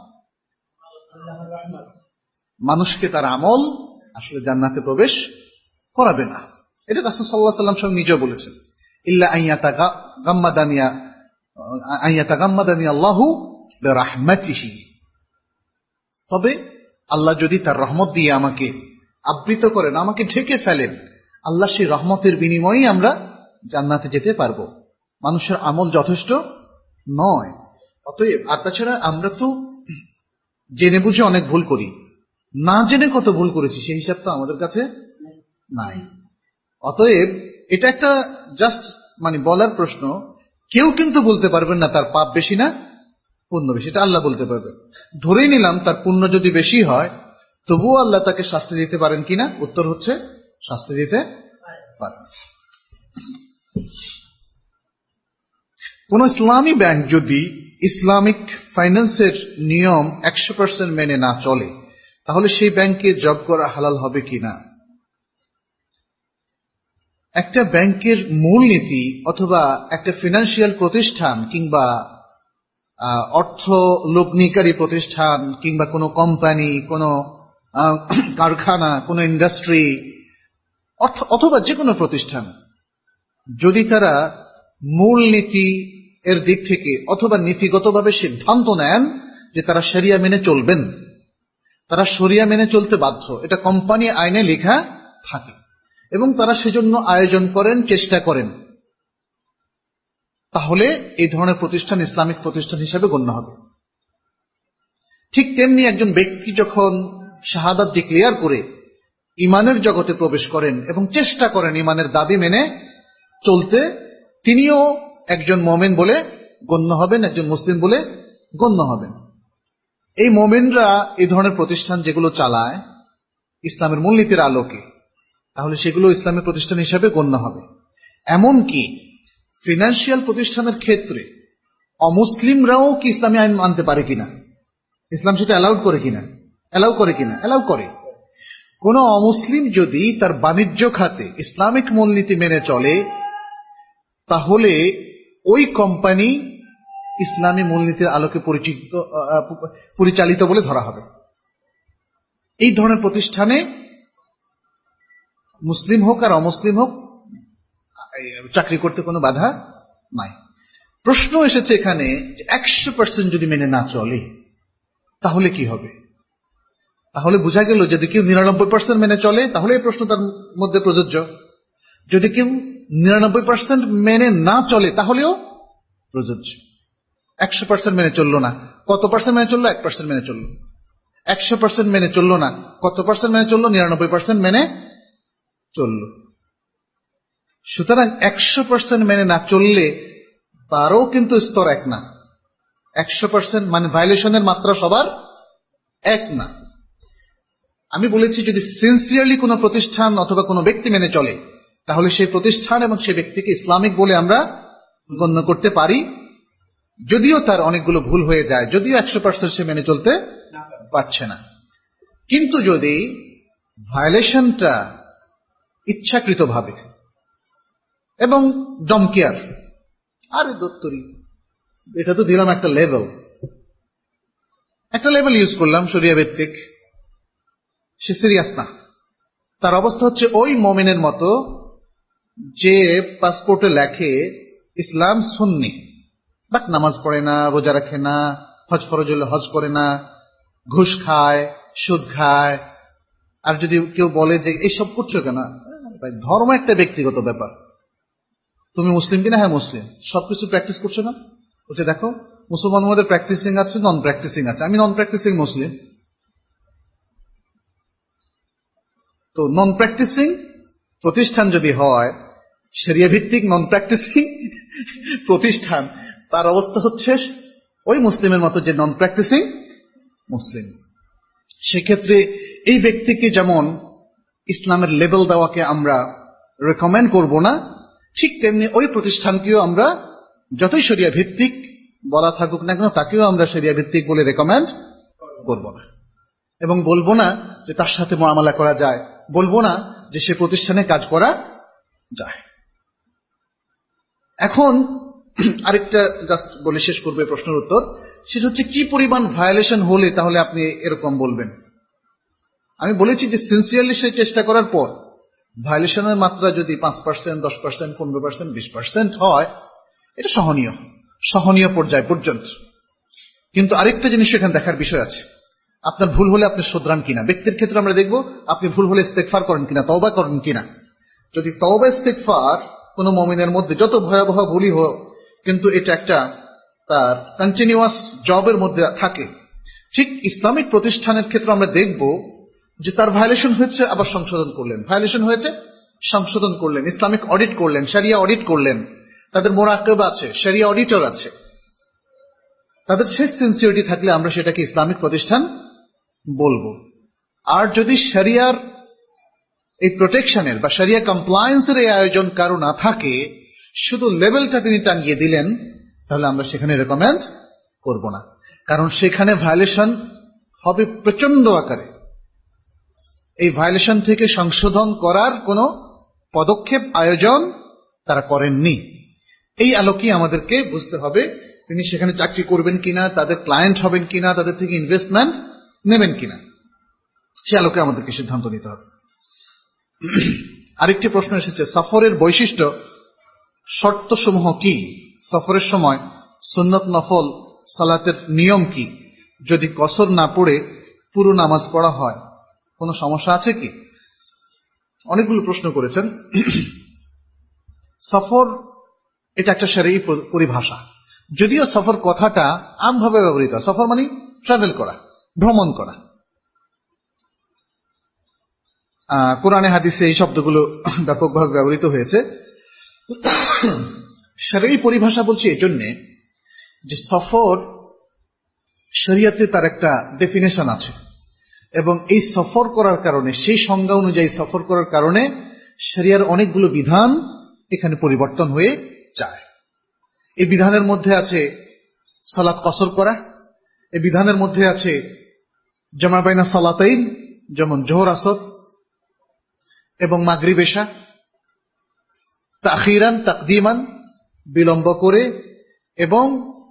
মানুষকে তার আমল আসলে জান্নাতে প্রবেশ করাবে না। এটা রাসূল সাল্লাল্লাহু আলাইহি ওয়াসাল্লাম স্বয়ং নিজেও বলেছেন, ইল্লা আইয়াতাগা গাম্মাদানিয়া আইয়াতাগাম্মাদানি আল্লাহু বিরাহমাতিহি, তবে আল্লাহ যদি তার রহমত দিয়ে আমাকে আবৃত করেন, আমাকে ঢেকে ফেলেন, আল্লাহ সেই রহমতের বিনিময়ে আমরা জান্নাতে যেতে পারবো। মানুষের আমল যথেষ্ট নয়। অতএব, আর তাছাড়া আমরা তো জেনে বুঝে অনেক ভুল করি, না জেনে কত ভুল করেছি সেই হিসাব তো আমাদের কাছে নাই। অতএব এটা একটা জাস্ট মানে বলার প্রশ্ন, কেউ কিন্তু বলতে পারবেন না তার পাপ বেশি না পুণ্য বেশি, এটা আল্লাহ বলতে পারবে। ধরেই নিলাম তার পুণ্য যদি বেশি হয়, তবুও আল্লাহ তাকে শাস্তি দিতে পারেন কিনা? উত্তর হচ্ছে শাস্তি দিতে পারেন। কোন ইসলামী ব্যাংক যদি ইসলামিক ফাইন্যান্সের নিয়ম একশো পার্সেন্ট মেনে না চলে, তাহলে সেই ব্যাংকে জব করা হালাল হবে কিনা? একটা ব্যাংকের মূলনীতি অথবা একটা ফিনান্সিয়াল প্রতিষ্ঠান কিংবা অর্থ লগ্নিকারী প্রতিষ্ঠান কিংবা কোনো কোম্পানি, কোনো কারখানা, কোনো ইন্ডাস্ট্রি অথবা যে কোনো প্রতিষ্ঠান, যদি তারা মূলনীতি এর দিক থেকে অথবা নীতিগতভাবে সিদ্ধান্ত নেন যে তারা শরিয়া মেনে চলবেন, তারা শরিয়া মেনে চলতে বাধ্য, এটা কোম্পানি আইনে লেখা থাকে এবং তারা সেজন্য আয়োজন করেন, চেষ্টা করেন, তাহলে এই ধরনের প্রতিষ্ঠান ইসলামিক প্রতিষ্ঠান হিসেবে গণ্য হবে। ঠিক তেমনি একজন ব্যক্তি যখন শাহাদাত ডিক্লেয়ার করে ইমানের জগতে প্রবেশ করেন এবং চেষ্টা করেন ইমানের দাবি মেনে চলতে, তিনিও একজন মুমিন বলে গণ্য হবেন, একজন মুসলিম বলে গণ্য হবেন। এই মুমিনরা এই ধরনের প্রতিষ্ঠান যেগুলো চালায় ইসলামের মূলনীতির আলোকে, তাহলে সেগুলো ইসলামের প্রতিষ্ঠান হিসেবে গণ্য হবে। এমনকি ফিনান্সিয়াল প্রতিষ্ঠানের ক্ষেত্রে অমুসলিমরাও কি ইসলামী আইন মানতে পারে কিনা, ইসলাম সেটা অ্যালাউড করে কিনা, অ্যালাউ করে কিনা, অ্যালাউ করে। কোন অমুসলিম যদি তার বাণিজ্য খাতে ইসলামিক মূলনীতি মেনে চলে, তাহলে ওই কোম্পানি ইসলামী মূলনীতির আলোকে পরিচিত পরিচালিত বলে ধরা হবে। এই ধরনের প্রতিষ্ঠানে মুসলিম হোক আর অমুসলিম হোক চাকরি করতে কোনো বাধা নাই। প্রশ্ন এসেছে এখানে একশো পার্সেন্ট যদি মেনে না চলে তাহলে কি হবে? তাহলে বোঝা গেল যদি কেউ নিরানব্বই পার্সেন্ট মেনে চলে তাহলে এই প্রশ্ন তার মধ্যে প্রযোজ্য, যদি কেউ নিরানব্বই পার্সেন্ট মেনে না চলে তাহলেও প্রযোজ্য। একশো পার্সেন্ট মেনে চললো না, কত পার্সেন্ট মেনে চললো? এক পার্সেন্ট মেনে চললো। একশো পার্সেন্ট মেনে চললো না, কত পার্সেন্ট মেনে চললো? নিরানব্বই পার্সেন্ট মেনে চললো। সুতরাং একশো পার্সেন্ট মেনে না চললে তারও কিন্তু স্তর এক না। একশো পার্সেন্ট মানে ভায়োলেশনের মাত্রা সবার এক না। আমি বলেছি যদি সিনসিয়ারলি কোনো প্রতিষ্ঠান অথবা কোনো ব্যক্তি মেনে চলে, তাহলে সেই প্রতিষ্ঠান এবং সেই ব্যক্তিকে ইসলামিক বলে আমরা গণ্য করতে পারি, যদিও তার অনেকগুলো ভুল হয়ে যায়, যদিও একশো পার্সেন্ট সে মেনে চলতে পারছে না। কিন্তু যদি ভায়োলেশনটা ইচ্ছাকৃতভাবে এবং জমকেয়ার, আরে দত্তরি এটা তো দিলাম একটা লেভেল, একটা লেভেল ইউজ করলাম শরিয়া ভিত্তিক, সে সিরিয়াস না। তার অবস্থা হচ্ছে ওই মুমিনের মতো যে পাসপোর্টে লেখে ইসলাম সুন্নি, বাট নামাজ পড়ে না, রোজা রাখে না, হজ ফরজ হলে হজ করে না, ঘুষ খায়, সুদ খায়। আর যদি কেউ বলে যে এইসব করছো কেন, ধর্ম একটা ব্যক্তিগত ব্যাপার, তুমি মুসলিম কিনা? হ্যাঁ মুসলিম। সবকিছু প্র্যাকটিস করছো না? বলছে দেখো মুসলমানের মধ্যে প্র্যাকটিসিং আছে, নন প্র্যাকটিসিং আছে, আমি নন প্র্যাকটিসিং মুসলিম। তো নন প্র্যাকটিসিং প্রতিষ্ঠান যদি হয়, শরিয়া ভিত্তিক নন প্র্যাকটিসিং প্রতিষ্ঠান, তার অবস্থা হচ্ছে ওই মুসলিমের মতো যে নন প্র্যাকটিসিং মুসলিম। সেক্ষেত্রে এই ব্যক্তিকে যেমন ইসলামের লেবেল দেওয়াকে আমরা রেকমেন্ড করব না, ঠিক তেমনি ওই প্রতিষ্ঠানকেও আমরা যতই শরিয়া ভিত্তিক বলা থাকুক না কেন, তাকেও আমরা শরিয়া ভিত্তিক বলে রেকমেন্ড করব না। এবং বলবো না যে তার সাথে মুআমালা করা যায়, বলবো না যে সে প্রতিষ্ঠানে কাজ করা যায়। এখন আরেকটা জাস্ট বলে শেষ করবে প্রশ্নের উত্তর, সেটা হচ্ছে কি পরিমাণ ভায়োলেশন হলে তাহলে আপনি এরকম বলবেন। আমি বলেছি যে সিনসিয়ারলি সে চেষ্টা করার পর ভায়োলেশনের মাত্রা যদি পাঁচ পার্সেন্ট দশ পার্সেন্ট পনেরো পার্সেন্ট বিশ পার্সেন্ট হয়, এটা সহনীয়, সহনীয় পর্যায় পর্যন্ত। কিন্তু আরেকটা জিনিস এখানে দেখার বিষয় আছে, আপনার ভুল হলে আপনি শোধরান কিনা। ব্যক্তির ক্ষেত্রে আমরা দেখব আপনি ভুল হলে ইস্তেগফার করেন কিনা, তওবা করেন কিনা। যদি তওবা ইস্তেগফার কোন মুমিনের মধ্যে যত ভয়াবহ ভুলই হোক, কিন্তু এটা একটা তার কন্টিনিউয়াস জবের মধ্যে থাকে, ঠিক ইসলামিক প্রতিষ্ঠানের ক্ষেত্রে আমরা দেখব যে তার ভায়োলেশন হয়েছে আবার সংশোধন করলেন, ভায়োলেশন হয়েছে সংশোধন করলেন, ইসলামিক অডিট করলেন, শরিয়া অডিট করলেন, তাদের মোরাকিব আছে, শরিয়া অডিটর আছে। তাদের শেষ সিনসিয়ারিটি থাকলে আমরা সেটাকে ইসলামিক প্রতিষ্ঠান বলবো। আর যদি শরিয়ার এই প্রোটেকশনের বা শরিয়া কমপ্লায়েন্সের এই আয়োজন কারো না থাকে, শুধু লেভেলটা তিনি টাঙিয়ে দিলেন, তাহলে আমরা সেখানে রেকমেন্ড করব না। কারণ সেখানে ভায়োলেশন হবে প্রচন্ড আকারে। এই ভায়োলেশন থেকে সংশোধন করার কোনো পদক্ষেপ আয়োজন তারা করেননি। এই আলোকে আমাদেরকে বুঝতে হবে তিনি সেখানে চাকরি করবেন কিনা, তাদের ক্লায়েন্ট হবেন কিনা, তাদের থেকে ইনভেস্টমেন্ট নেবেন কিনা, সে আলোকে আমাদেরকে সিদ্ধান্ত নিতে হবে। আরেকটি প্রশ্ন এসেছে, সফরের বৈশিষ্ট্য শর্তসমূহ কি? সফরের সময় সুন্নত নফল সালাতের নিয়ম কি? যদি কসর না পড়ে পুরো নামাজ পড়া হয় কোনো সমস্যা আছে কি? অনেকগুলো প্রশ্ন করেছেন। সফর এটা একটা শরঈ পরিভাষা, যদিও সফর কথাটা আমভাবে ব্যবহৃত। সফর মানে ট্রাভেল করা, ভ্রমণ করা। কোরআনে হাদিসে এই শব্দগুলো ব্যাপকভাবে ব্যবহৃত হয়েছে। শরঈ পরিভাষা বলছি এই জন্যে যে সফর শরিয়াতে তার একটা ডেফিনেশন আছে, এবং এই সফর করার কারণে, সেই সংজ্ঞা অনুযায়ী সফর করার কারণে শরিয়ার অনেকগুলো বিধান এখানে পরিবর্তন হয়ে যায়। এই বিধানের মধ্যে আছে সালাত কসর করা, এই বিধানের মধ্যে আছে জামা বাইনা সালাতাইন, যেমন জোহর আসর এবং মাগরিব এশা, তাখিরান তাকদিমান বিলম্ব করে এবং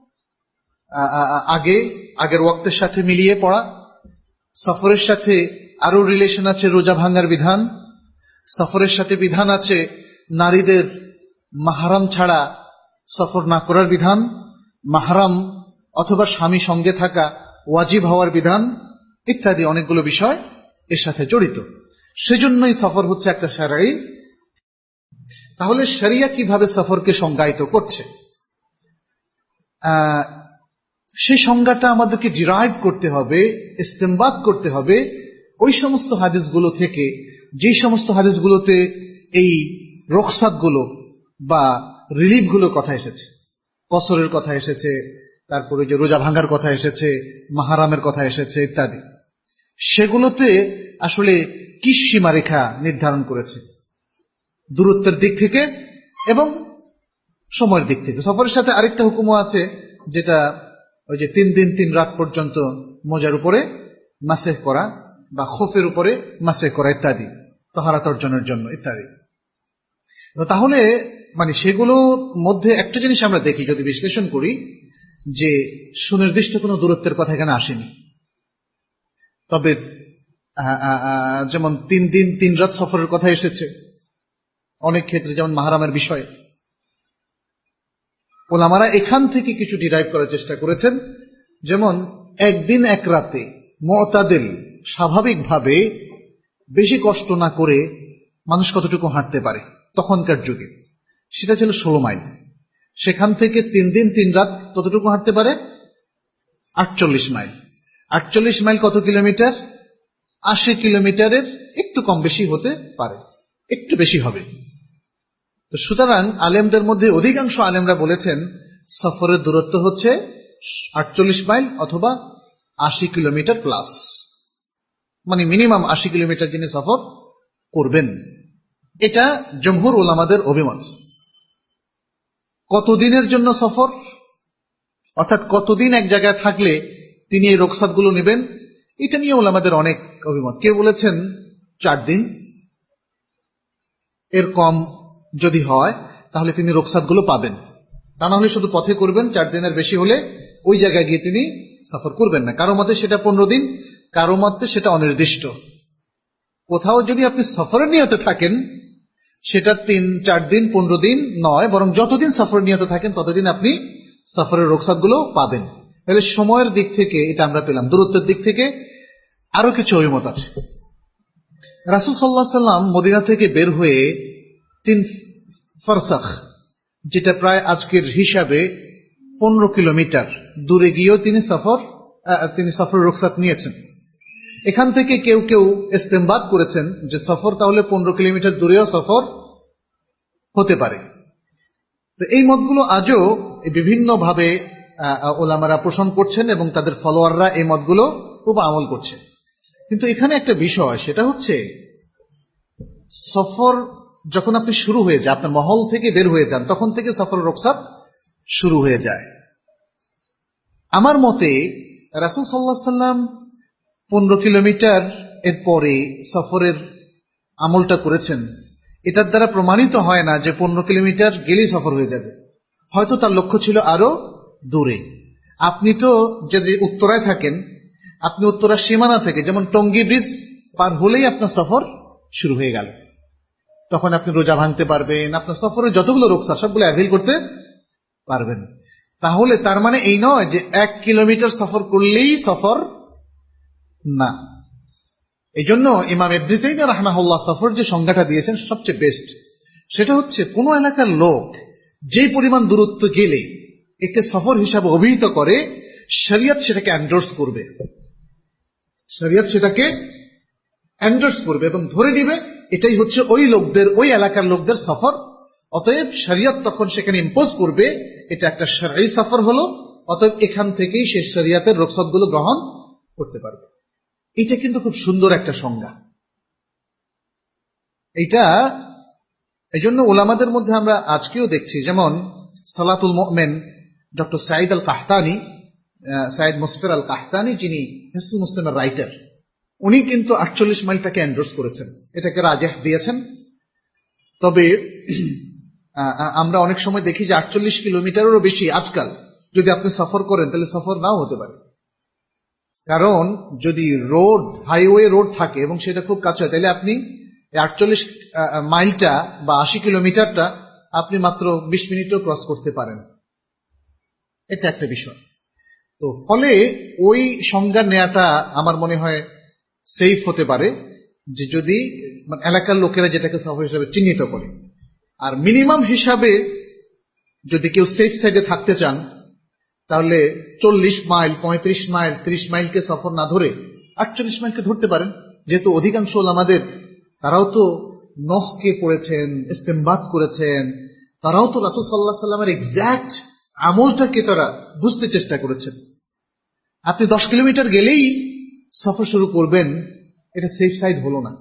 আগে আগের ওয়াক্তের সাথে মিলিয়ে পড়া। সফরের সাথে আরো রিলেশন আছে রোজা ভাঙার বিধান। সফরের সাথে বিধান আছে নারীদের মাহরাম ছাড়া সফর না করার বিধান, মাহরাম অথবা স্বামী সঙ্গে থাকা ওয়াজিব হওয়ার বিধান ইত্যাদি অনেকগুলো বিষয় এর সাথে জড়িত। সেজন্যই সফর হচ্ছে একটা শরঈ। তাহলে শরিয়া কিভাবে সফরকে সংজ্ঞায়িত করছে, সেই সংজ্ঞাটা আমাদেরকে ডিরাইভ করতে হবে, ইস্তেমবাদ করতে হবে ওই সমস্ত হাদিসগুলো থেকে, যে সমস্ত হাদিসগুলোতে এই রুখসাতগুলো বা রিলিফগুলো কথা এসেছে, কসরের কথা এসেছে, তারপরে যে রোজা ভাঙার কথা এসেছে, মাহারামের কথা এসেছে ইত্যাদি। সেগুলোতে আসলে কি সীমারেখা নির্ধারণ করেছে দূরত্বের দিক থেকে এবং সময়ের দিক থেকে। সফরের সাথে আরেকটা হুকুমও আছে, যেটা ওই যে তিন দিন তিন রাত পর্যন্ত মোজার উপরে মাসেহ করা বা খোফের উপরে মাসেহ করা ইত্যাদি, তাহারাত অর্জনের জন্য ইত্যাদি। তাহলে মানে সেগুলোর মধ্যে একটা জিনিস আমরা দেখি যদি বিশ্লেষণ করি, যে সুনির্দিষ্ট কোনো দূরত্বের কথা এখানে আসেনি। তবে যেমন তিন দিন তিন রাত সফরের কথা এসেছে অনেক ক্ষেত্রে, যেমন মাহরামের বিষয়ে ওলামারা এখান থেকে কিছু ডিরাইভ করার চেষ্টা করেছেন। যেমন একদিন এক রাতে মুতাদিল স্বাভাবিকভাবে বেশি কষ্ট না করে মানুষ কতটুকু হাঁটতে পারে তখনকার যুগে, সেটা ছিল ষোলো মাইল। সেখান থেকে তিন দিন তিন রাত কতটুকু হাঁটতে পারে? আটচল্লিশ মাইল। আটচল্লিশ মাইল কত কিলোমিটার? আশি কিলোমিটারের একটু কম বেশি হতে পারে, একটু বেশি হবে। তো সুতরাং আলেমদের মধ্যে অধিকাংশ আলেমরা বলেছেন সফরের দূরত্ব হচ্ছে আটচল্লিশ মাইল অথবা আশি কিলোমিটার প্লাস, মানে মিনিমাম আশি কিলোমিটার যিনি সফর করবেন। এটা জমহুর উলামাদের অভিমত। কতদিনের জন্য সফর, অর্থাৎ কতদিন এক জায়গায় থাকলে তিনি এই রুখসাতগুলো নেবেন, এটা নিয়ে ওলামাদের অনেক অভিমত। কেউ বলেছেন চার দিন, এর কম যদি হয় তাহলে তিনি রুখসাতগুলো পাবেন, তা না হলে শুধু পথে করবেন। চার দিনের বেশি হলে ওই জায়গায় গিয়ে তিনি সফর করবেন না। কারো মতে সেটা পনেরো দিন, কারো মতে সেটা অনির্দিষ্ট। কোথাও যদি আপনি সফরের নিয়তে থাকেন সেটা তিন চার দিন পনেরো দিন নয়, বরং যতদিন সফরের নিয়তে থাকেন ততদিন আপনি সফরের রুখসাতগুলো পাবেন। তাহলে সময়ের দিক থেকে এটা আমরা পেলাম। দূরত্বের দিক থেকে আরো কিছু অভিমত আছে। রাসূল সাল্লাল্লাহু আলাইহি সাল্লাম মদিনা থেকে বের হয়ে তিন ফারসাখ, যেটা প্রায় আজকের হিসাবে পনেরো কিলোমিটার দূরে গিয়েও তিনি সফর তিনি সফরের রুখসাত নিয়েছেন। এখান থেকে কেউ কেউ ইস্তেমবাদ করেছেন যে সফর তাহলে পনেরো কিলোমিটার দূরেও সফর হতে পারে। তো এই মতগুলো আজও বিভিন্ন ভাবে ওলামারা পোষণ করছেন এবং তাদের ফলোয়াররা এই মতগুলো খুব আমল করছে। কিন্তু এখানে একটা বিষয়, সেটা হচ্ছে সফর যখন আপনি শুরু হয়ে যায়, আপনার মহল থেকে বের হয়ে যান, তখন থেকে সফর রুখসাত শুরু হয়ে যায়। আমার মতে রাসূল সাল্লাল্লাহু আলাইহি সাল্লাম পনেরো কিলোমিটার এর পরে সফরের আমলটা করেছেন, এটার দ্বারা প্রমাণিত হয় না যে পনেরো কিলোমিটার গেলেই সফর হয়ে যাবে। হয়তো তার লক্ষ্য ছিল আরো দূরে। আপনি তো যদি উত্তরায় থাকেন, আপনি উত্তরার সীমানা থেকে, যেমন টঙ্গী ব্রিজ পার হলেই আপনার সফর শুরু হয়ে গেল, তখন আপনি রোজা ভাঙতে পারবেন, আপনার সফরে যতগুলো রুখসাত সবগুলো অ্যাভেল করতে পারবেন। তাহলে তার মানে এই নয় যে এক কিলোমিটার সফর করলেই সফর, না। এই জন্য ইমাম ইবনে তাইমিয়া রাহিমাহুল্লাহ সফর যে সংজ্ঞাটা দিয়েছেন সবচেয়ে বেস্ট। সেটা হচ্ছে কোন এলাকার লোক যেই পরিমাণ দূরত্ব গেলে একে সফর হিসাবে অভিহিত করে, শরিয়ত সেটাকে এন্ডোর্স করবে, শরিয়ত সেটাকে এন্ডোর্স করবে এবং ধরে নিবে এটাই হচ্ছে ওই লোকদের, ওই এলাকার লোকদের সফর। অতএব শরিয়ত তখন সেখানে ইম্পোজ করবে এটা একটা শরঈ সফর হলো, অতএব এখান থেকেই সে শরিয়তের রুখসাতগুলো গ্রহণ করতে পারবে। এটা কিন্তু খুব সুন্দর একটা সংজ্ঞা। এটা এই জন্য ওলামাদের মধ্যে আমরা আজকেও দেখছি, যেমন সালাতুল মুমিন doctor Saeed al Qahtani, Saeed Musfir al Qahtani, যিনি হিসনুল মুসলিমের রাইটার, উনি কিন্তু আটচল্লিশ মাইলটাকে এন্ডোর্স করেছেন, এটাকে রাজেহ দিয়েছেন। তবে আমরা অনেক সময় দেখি যে আটচল্লিশ কিলোমিটারেরও বেশি আজকাল যদি আপনি সফর করেন তাহলে সফর নাও হতে পারে। কারণ যদি রোড, হাইওয়ে রোড থাকে এবং সেটা খুব কাছে হয়, তাহলে আপনি আটচল্লিশ মাইলটা বা আশি কিলোমিটারটা আপনি মাত্র বিশ মিনিটও ক্রস করতে পারেন। এটা একটা বিষয়। তো ফলে ওই সংজ্ঞা নেওয়াটা আমার মনে হয় সেফ হতে পারে, যে যদি এলাকার লোকেরা যেটাকে সফর হিসাবে চিহ্নিত করে। আর মিনিমাম হিসাবে যদি কেউ সেফ সাইডে থাকতে চান তাহলে চল্লিশ মাইল, পঁয়ত্রিশ মাইল, ত্রিশ মাইলকে সফর না ধরে আটচল্লিশ মাইলকে ধরতে পারেন। যেহেতু অধিকাংশ ওলামাদের তারাও তো নসকে পড়েছেন, ইস্তেমবাদ করেছেন, তারাও তো রাসূল সাল্লাল্লাহু আলাইহি সাল্লামের এক্সাক্ট আমলটাকে তারা বুঝতে চেষ্টা করেছেন। আপনি দশ কিলোমিটার গেলেই সফর শুরু করবেন, এটা সেফ সাইড হলো না।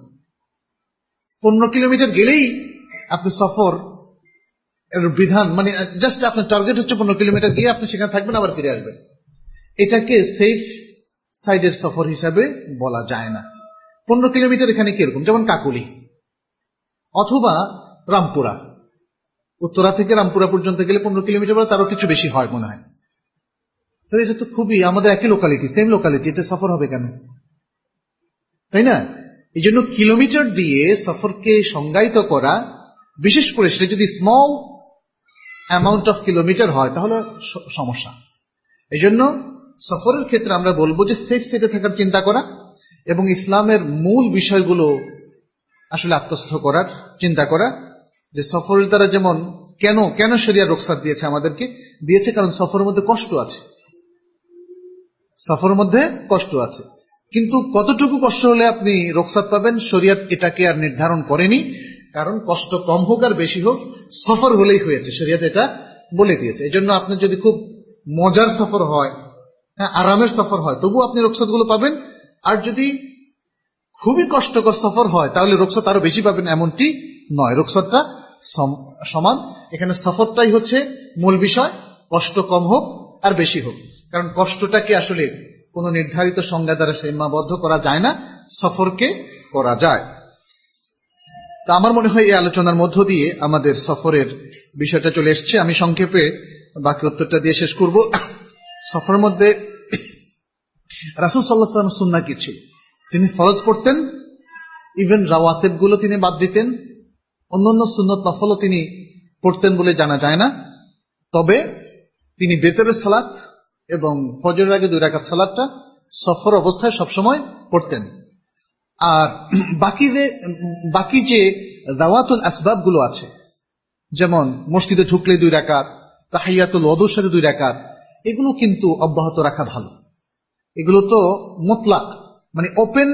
পনেরো কিলোমিটার গেলেই আপনি সফর এর বিধান, মানে জাস্ট আপনার টার্গেট হচ্ছে পনেরো কিলোমিটার গিয়ে আপনি সেখানে থাকবেন, আবার ফিরে আসবেন, এটাকে সেফ সাইডের সফর হিসাবে বলা যায় না। পনেরো কিলোমিটার এখানে কিরকম, যেমন কাকুলি অথবা রামপুরা, উত্তরা থেকে রামপুরা পর্যন্ত গেলে পনেরো কিলোমিটার বা তারও কিছু বেশি হয় মনে হয়। তো এটা তো খুবই আমাদের একই লোকালিটি, সেম লোকালিটি, এটা সফর হবে কেন, তাই না? এই জন্য কিলোমিটার দিয়ে সফরকে সংজ্ঞায়িত করা, বিশেষ করে সেটা যদি স্মল অ্যামাউন্ট অফ কিলোমিটার হয় তাহলে সমস্যা। এই জন্য সফরের ক্ষেত্রে আমরা বলবো যে সেফ সাইডে থাকার চিন্তা করা এবং ইসলামের মূল বিষয়গুলো আসলে আত্মস্থ করার চিন্তা করা। যে সফরের দ্বারা যেমন কেন কেন শরিয়া রুখসাত দিয়েছে আমাদেরকে, দিয়েছে কারণ সফরের মধ্যে কষ্ট আছে, সফরের মধ্যে কষ্ট আছে। কিন্তু কতটুকু কষ্ট হলে আপনি রুখসাত পাবেন, শরিয়ত এটাকে আর নির্ধারণ করেনি। কারণ কষ্ট কম হোক আর বেশি হোক, সফর হলেই হয়েছে, শরিয়ত এটা বলে দিয়েছে। এই জন্য আপনার যদি খুব মজার সফর হয়, হ্যাঁ আরামের সফর হয়, তবু আপনি রুখসাত গুলো পাবেন। আর যদি খুবই কষ্টকর সফর হয় তাহলে রুখসাত আরো বেশি পাবেন, এমনটি নয়, রুখসাতটা সমান। এখানে সফরটাই হচ্ছে মূল বিষয়, কষ্ট কম হোক আর বেশি হোক। কারণ কষ্টটাকে আসলে কোন নির্ধারিত সংজ্ঞা দ্বারা সীমাবদ্ধ করা যায় না, সফরকে করা যায়। তা আমার মনে হয় এই আলোচনার মধ্য দিয়ে আমাদের সফরের বিষয়টা চলে এসছে। আমি সংক্ষেপে বাকি উত্তরটা দিয়ে শেষ করব। সফরের মধ্যে রাসূল সাল্লাল্লাহু আলাইহি ওয়াসাল্লাম সুন্নাহ কি ছিল? তিনি ফরজ পড়তেন, ইভেন রাওয়াতিব গুলো তিনি বাদ দিতেন, অন্যান্য সুন্নত নফলও তিনি পড়তেন বলে জানা যায় না। তবে তিনি বেতরের সালাত এবং ফজরের আগে দুই রাকাত সালাতটা সফর অবস্থায় সবসময় পড়তেন। আর বাকি যে বাকি যে দাওয়াতুল আসবাব গুলো আছে, যেমন মসজিদে ঢুকলে দুই রাকাত, তাহিয়াতুল ওযুর সাথে দুই রাকাত, এগুলো কিন্তু অব্যাহত রাখা ভালো। এগুলো তো মুতলাক, মানে ওপেন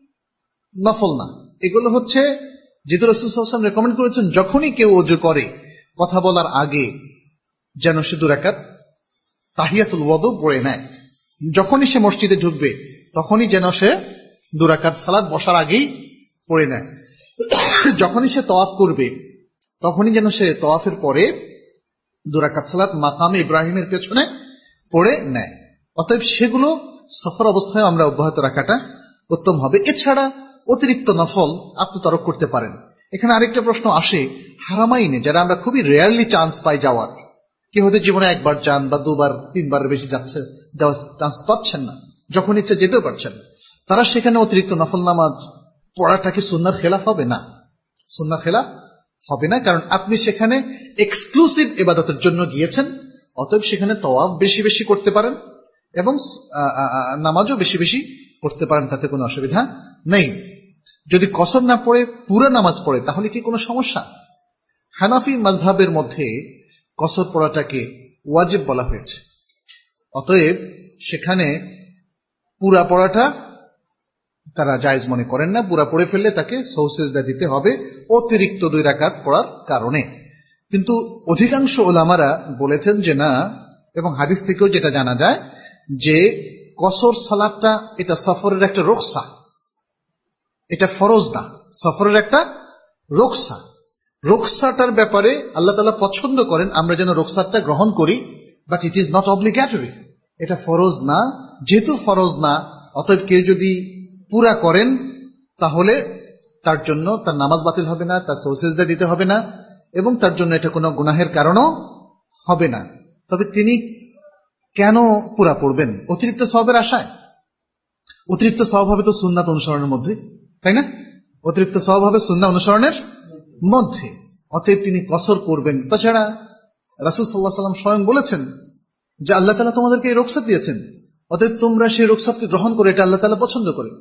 নফল না। এগুলো হচ্ছে যেহেতু রাসূল সাল্লাল্লাহু আলাইহি ওয়াসাল্লাম রেকমেন্ড করেছেন, যখনই কেউ ওযু করে কথা বলার আগে যেন সে দুই রাকাত তাহিয়াতুল ওযু পড়ে নেয়। যখনই সে মসজিদে ঢুকবে তখনই যেন সে দুই রাকাত সালাত বসার আগেই পড়ে নেয়। যখনই সে তওয়াফ করবে তখনই যেন সে তওয়াফের পরে দুই রাকাত সালাত মাকামে ইব্রাহিমের পেছনে পড়ে নেয়। অতএব সেগুলো সফর অবস্থায় আমরা অব্যাহত রাখাটা উত্তম হবে। এছাড়া অতিরিক্ত নফল আপনি তরক করতে পারেন। এখানে আরেকটা প্রশ্ন আসে, হারামাইনে যারা আমরা খুবই রেয়ারলি চান্স পাই যাওয়ার, কেউ হয়তো জীবনে একবার যান বা দুবার তিনবারের বেশি যাচ্ছে, যাওয়ার চান্স পাচ্ছেন না, যখন ইচ্ছে যেতেও পারছেন, তারা সেখানে অতিরিক্ত নফল নামাজ পড়াটা কি সুন্নাহর খেলাফ হবে? না, সুন্নাহর খেলাফ হবে না। কারণ আপনি সেখানে এক্সক্লুসিভ ইবাদতের জন্য গিয়েছেন। অতএব সেখানে তওয়াফ বেশি বেশি করতে পারেন এবং নামাজও বেশি বেশি পড়তে পারেন, তাতে কোনো অসুবিধা নেই। যদি কসর না পড়ে পুরো নামাজ পড়ে তাহলে কি কোনো সমস্যা? হানাফি মাযহাবের মধ্যে কসর পড়াটাকে ওয়াজিব বলা হয়েছে। অতএব সেখানে পুরা পড়াটা তারা জায়েজ মনে করেন না। পুরা পড়ে ফেললে তাকে সৌসেজদা দিতে হবে অতিরিক্ত দুই রাকাত পড়ার কারণে। কিন্তু অধিকাংশ ওলামারা বলেছেন যে না, এবং হাদিস থেকেও যেটা জানা যায় যে কসর সালাতটা এটা সফরের একটা রুখসা, এটা ফরজ না, সফরের একটা রুখসা। রুখসাটার ব্যাপারে আল্লাহ তাআলা পছন্দ করেন আমরা যেন রুখসাটা গ্রহণ করি, but it is not obligatory. এটা ফরজ না, যেহেতু ফরজ না, অতএব কেউ যদি পুরা করেন তাহলে তার জন্য তার নামাজ বাতিল হবে না, তার সৌসেজদা দিতে হবে না, এবং তার জন্য এটা কোনো গুনাহের কারণও হবে না। তবে তিনি কেন পুরা পড়বেন? অতিরিক্ত সওয়াবের আশায়? অতিরিক্ত সওয়াব হবে তো সুন্নাত অনুসরণের মধ্যে, তাই না? অতিরিক্ত সওয়াব হবে সুন্নাহ অনুসরণের মধ্যে। অতএব তিনি কসর করবেন। তাছাড়া রাসূল সাল্লাল্লাহু আলাইহি ওয়াসাল্লাম স্বয়ং বলেছেন যে আল্লাহ তাআলা তোমাদেরকে এই রুখসাত দিয়েছেন, অতএব তোমরা সেই রুখসাতকে গ্রহণ করে, এটা আল্লাহ তাআলা পছন্দ করেন,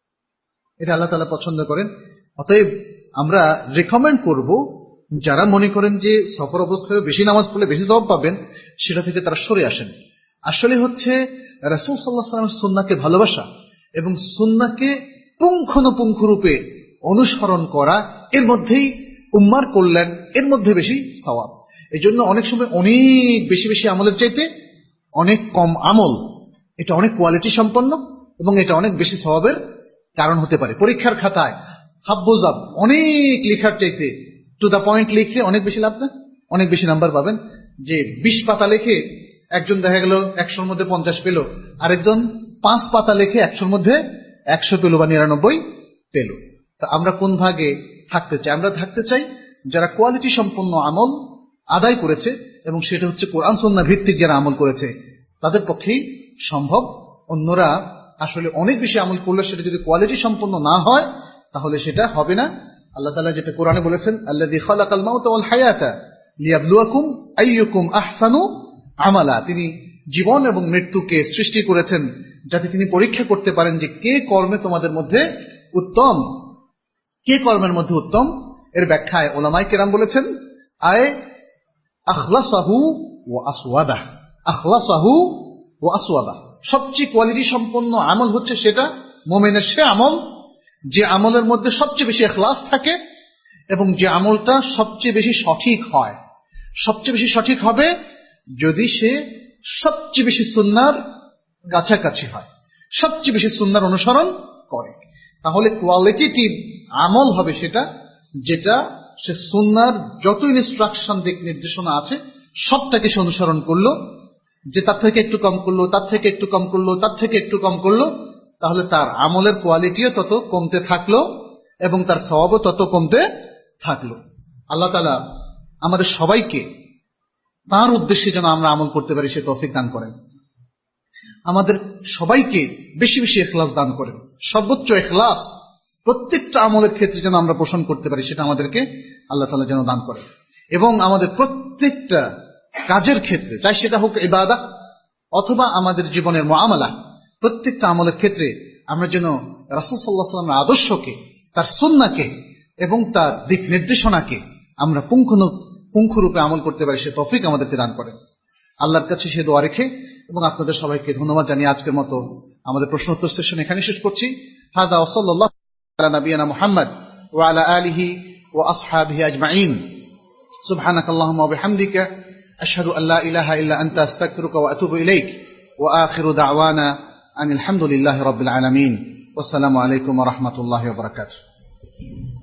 এটা আল্লাহ তাআলা পছন্দ করেন। অতএব আমরা রেকমেন্ড করব যারা মনে করেন যে সফর অবস্থায় বেশি নামাজ পড়লে বেশি সওয়াব পাবেন, সেটা থেকে তারা সরে আসেন। আসলে হচ্ছে রাসূল সাল্লাল্লাহু আলাইহি ওয়াসাল্লামের সুন্নাহকে ভালোবাসা এবং সুন্নাহকে পুঙ্খানুপুঙ্খ রূপে অনুসরণ করা, এর মধ্যেই উম্মার কল্যাণ, এর মধ্যে বেশি সওয়াব। এই জন্য অনেক সময় অনেক বেশি বেশি আমলের চাইতে অনেক কম আমল, এটা অনেক কোয়ালিটি সম্পন্ন এবং এটা অনেক বেশি সওয়াবের কারণ হতে পারে। পরীক্ষার খাতায় হাব্বুজাব অনেক লেখার চাইতে টু দা পয়েন্ট লিখলে অনেক বেশি লাভ না, অনেক বেশি নাম্বার পাবেন। যে বিশ পাতা লেখে একজন দেখা গেল একশোর মধ্যে পঞ্চাশ পেল, আরেকজন পাঁচ পাতা লেখে একশোর মধ্যে একশো পেল বা নিরানব্বই পেল। তা আমরা কোন ভাগে থাকতে চাই? আমরা থাকতে চাই যারা কোয়ালিটি সম্পন্ন আমল আদায় করেছে, এবং সেটা হচ্ছে কোরআন সুন্নাহ ভিত্তিক যারা আমল করেছে, তাদের পক্ষেই সম্ভব। অন্যরা আসলে অনেক বেশি আমল করলে সেটা যদি কোয়ালিটি সম্পন্ন না হয় তাহলে সেটা হবে না। আল্লাহ তাআলা যেটা কোরআনে বলেছেন, আল্লাযী খালাকাল মাউতা ওয়াল হায়াতা লিয়াবলুয়াকুম আইয়ুকুম আহসানু আমালা, তিনি জীবন এবং মৃত্যুকে সৃষ্টি করেছেন যাতে তিনি পরীক্ষা করতে পারেন যে কে কর্মে তোমাদের মধ্যে উত্তম, কে কর্মের মধ্যে উত্তম। এর ব্যাখ্যায় উলামায়ে কেরাম বলেছেন, আয় আখলাসাহু ওয়া আসওয়াবাহ, আখলাসাহু ওয়া আসওয়াবাহ, সবচেয়ে কোয়ালিটি সম্পন্ন আমল হচ্ছে সেটা মুমিনের সে আমল যে আমলের মধ্যে সবচেয়ে বেশি ইখলাস থাকে এবং যে আমলটা সবচেয়ে বেশি সঠিক হয়। সবচেয়ে বেশি সঠিক হবে যদি সে সবচেয়ে বেশি সুন্নাহর কাছাকাছি হয়, সবচেয়ে বেশি সুন্নাহর অনুসরণ করে। তাহলে কোয়ালিটিটিভ আমল হবে সেটা যেটা সে সুন্নাহর যত ইনস্ট্রাকশন দিক নির্দেশনা আছে সবটাকে সে অনুসরণ করলো যে তার থেকে একটু কম করলো, তার থেকে একটু কম করলো, তার থেকে একটু কম করলো, তাহলে তার আমলের কোয়ালিটিও তত কমতে থাকলো এবং তার সওয়াবও তত কমতে থাকলো। আল্লাহ তাআলা আমাদের সবাইকে তার উদ্দেশ্যে যেন আমরা আমল করতে পারি সে তৌফিক দান করেন। আমাদের সবাইকে বেশি বেশি ইখলাস দান করেন, সর্বোচ্চ ইখলাস প্রত্যেকটা আমলের ক্ষেত্রে যেন আমরা পোষণ করতে পারি সেটা আমাদেরকে আল্লাহ তাআলা যেন দান করেন। এবং আমাদের প্রত্যেকটা কাজের ক্ষেত্রে, চাই সেটা হোক ইবাদত অথবা আমাদের জীবনের মুআমালা, প্রত্যেকটা আমলের ক্ষেত্রে আমরা যেন রাসূল সাল্লাল্লাহু আলাইহি ওয়াসাল্লামের আদর্শকে, তার সুন্নাহকে এবং তার দিক নির্দেশনাকে আমরা পুঙ্খানুপুঙ্খরূপে আমল করতে পারি সে তৌফিক আমাদেরকে দান করেন। আল্লাহর কাছে সে দোয়া রেখে এবং আপনাদের সবাইকে ধন্যবাদ জানিয়ে আজকের মতো আমাদের প্রশ্ন উত্তর সেশন এখানে শেষ করছি। হাদা ওয়া সাল্লাল্লাহু আলা নাবিয়িনা মুহাম্মদ ওয়া আলা আলিহি ওয়া আসহাবিহি আজমাইন। সুবহানাকাল্লাহুম্মা ওয়া বিহামদিকা আশহাদু আল লা ইলাহা ইল্লা আনতা আস্তাগফিরুকা ওয়া আতুবু ইলাইক ওয়া আখিরু দাওয়ানা আনিল হামদুলিল্লাহি রাব্বিল আলামিন। ওয়াসসালামু আলাইকুম ওয়া রাহমাতুল্লাহি ওয়া বারাকাতুহু।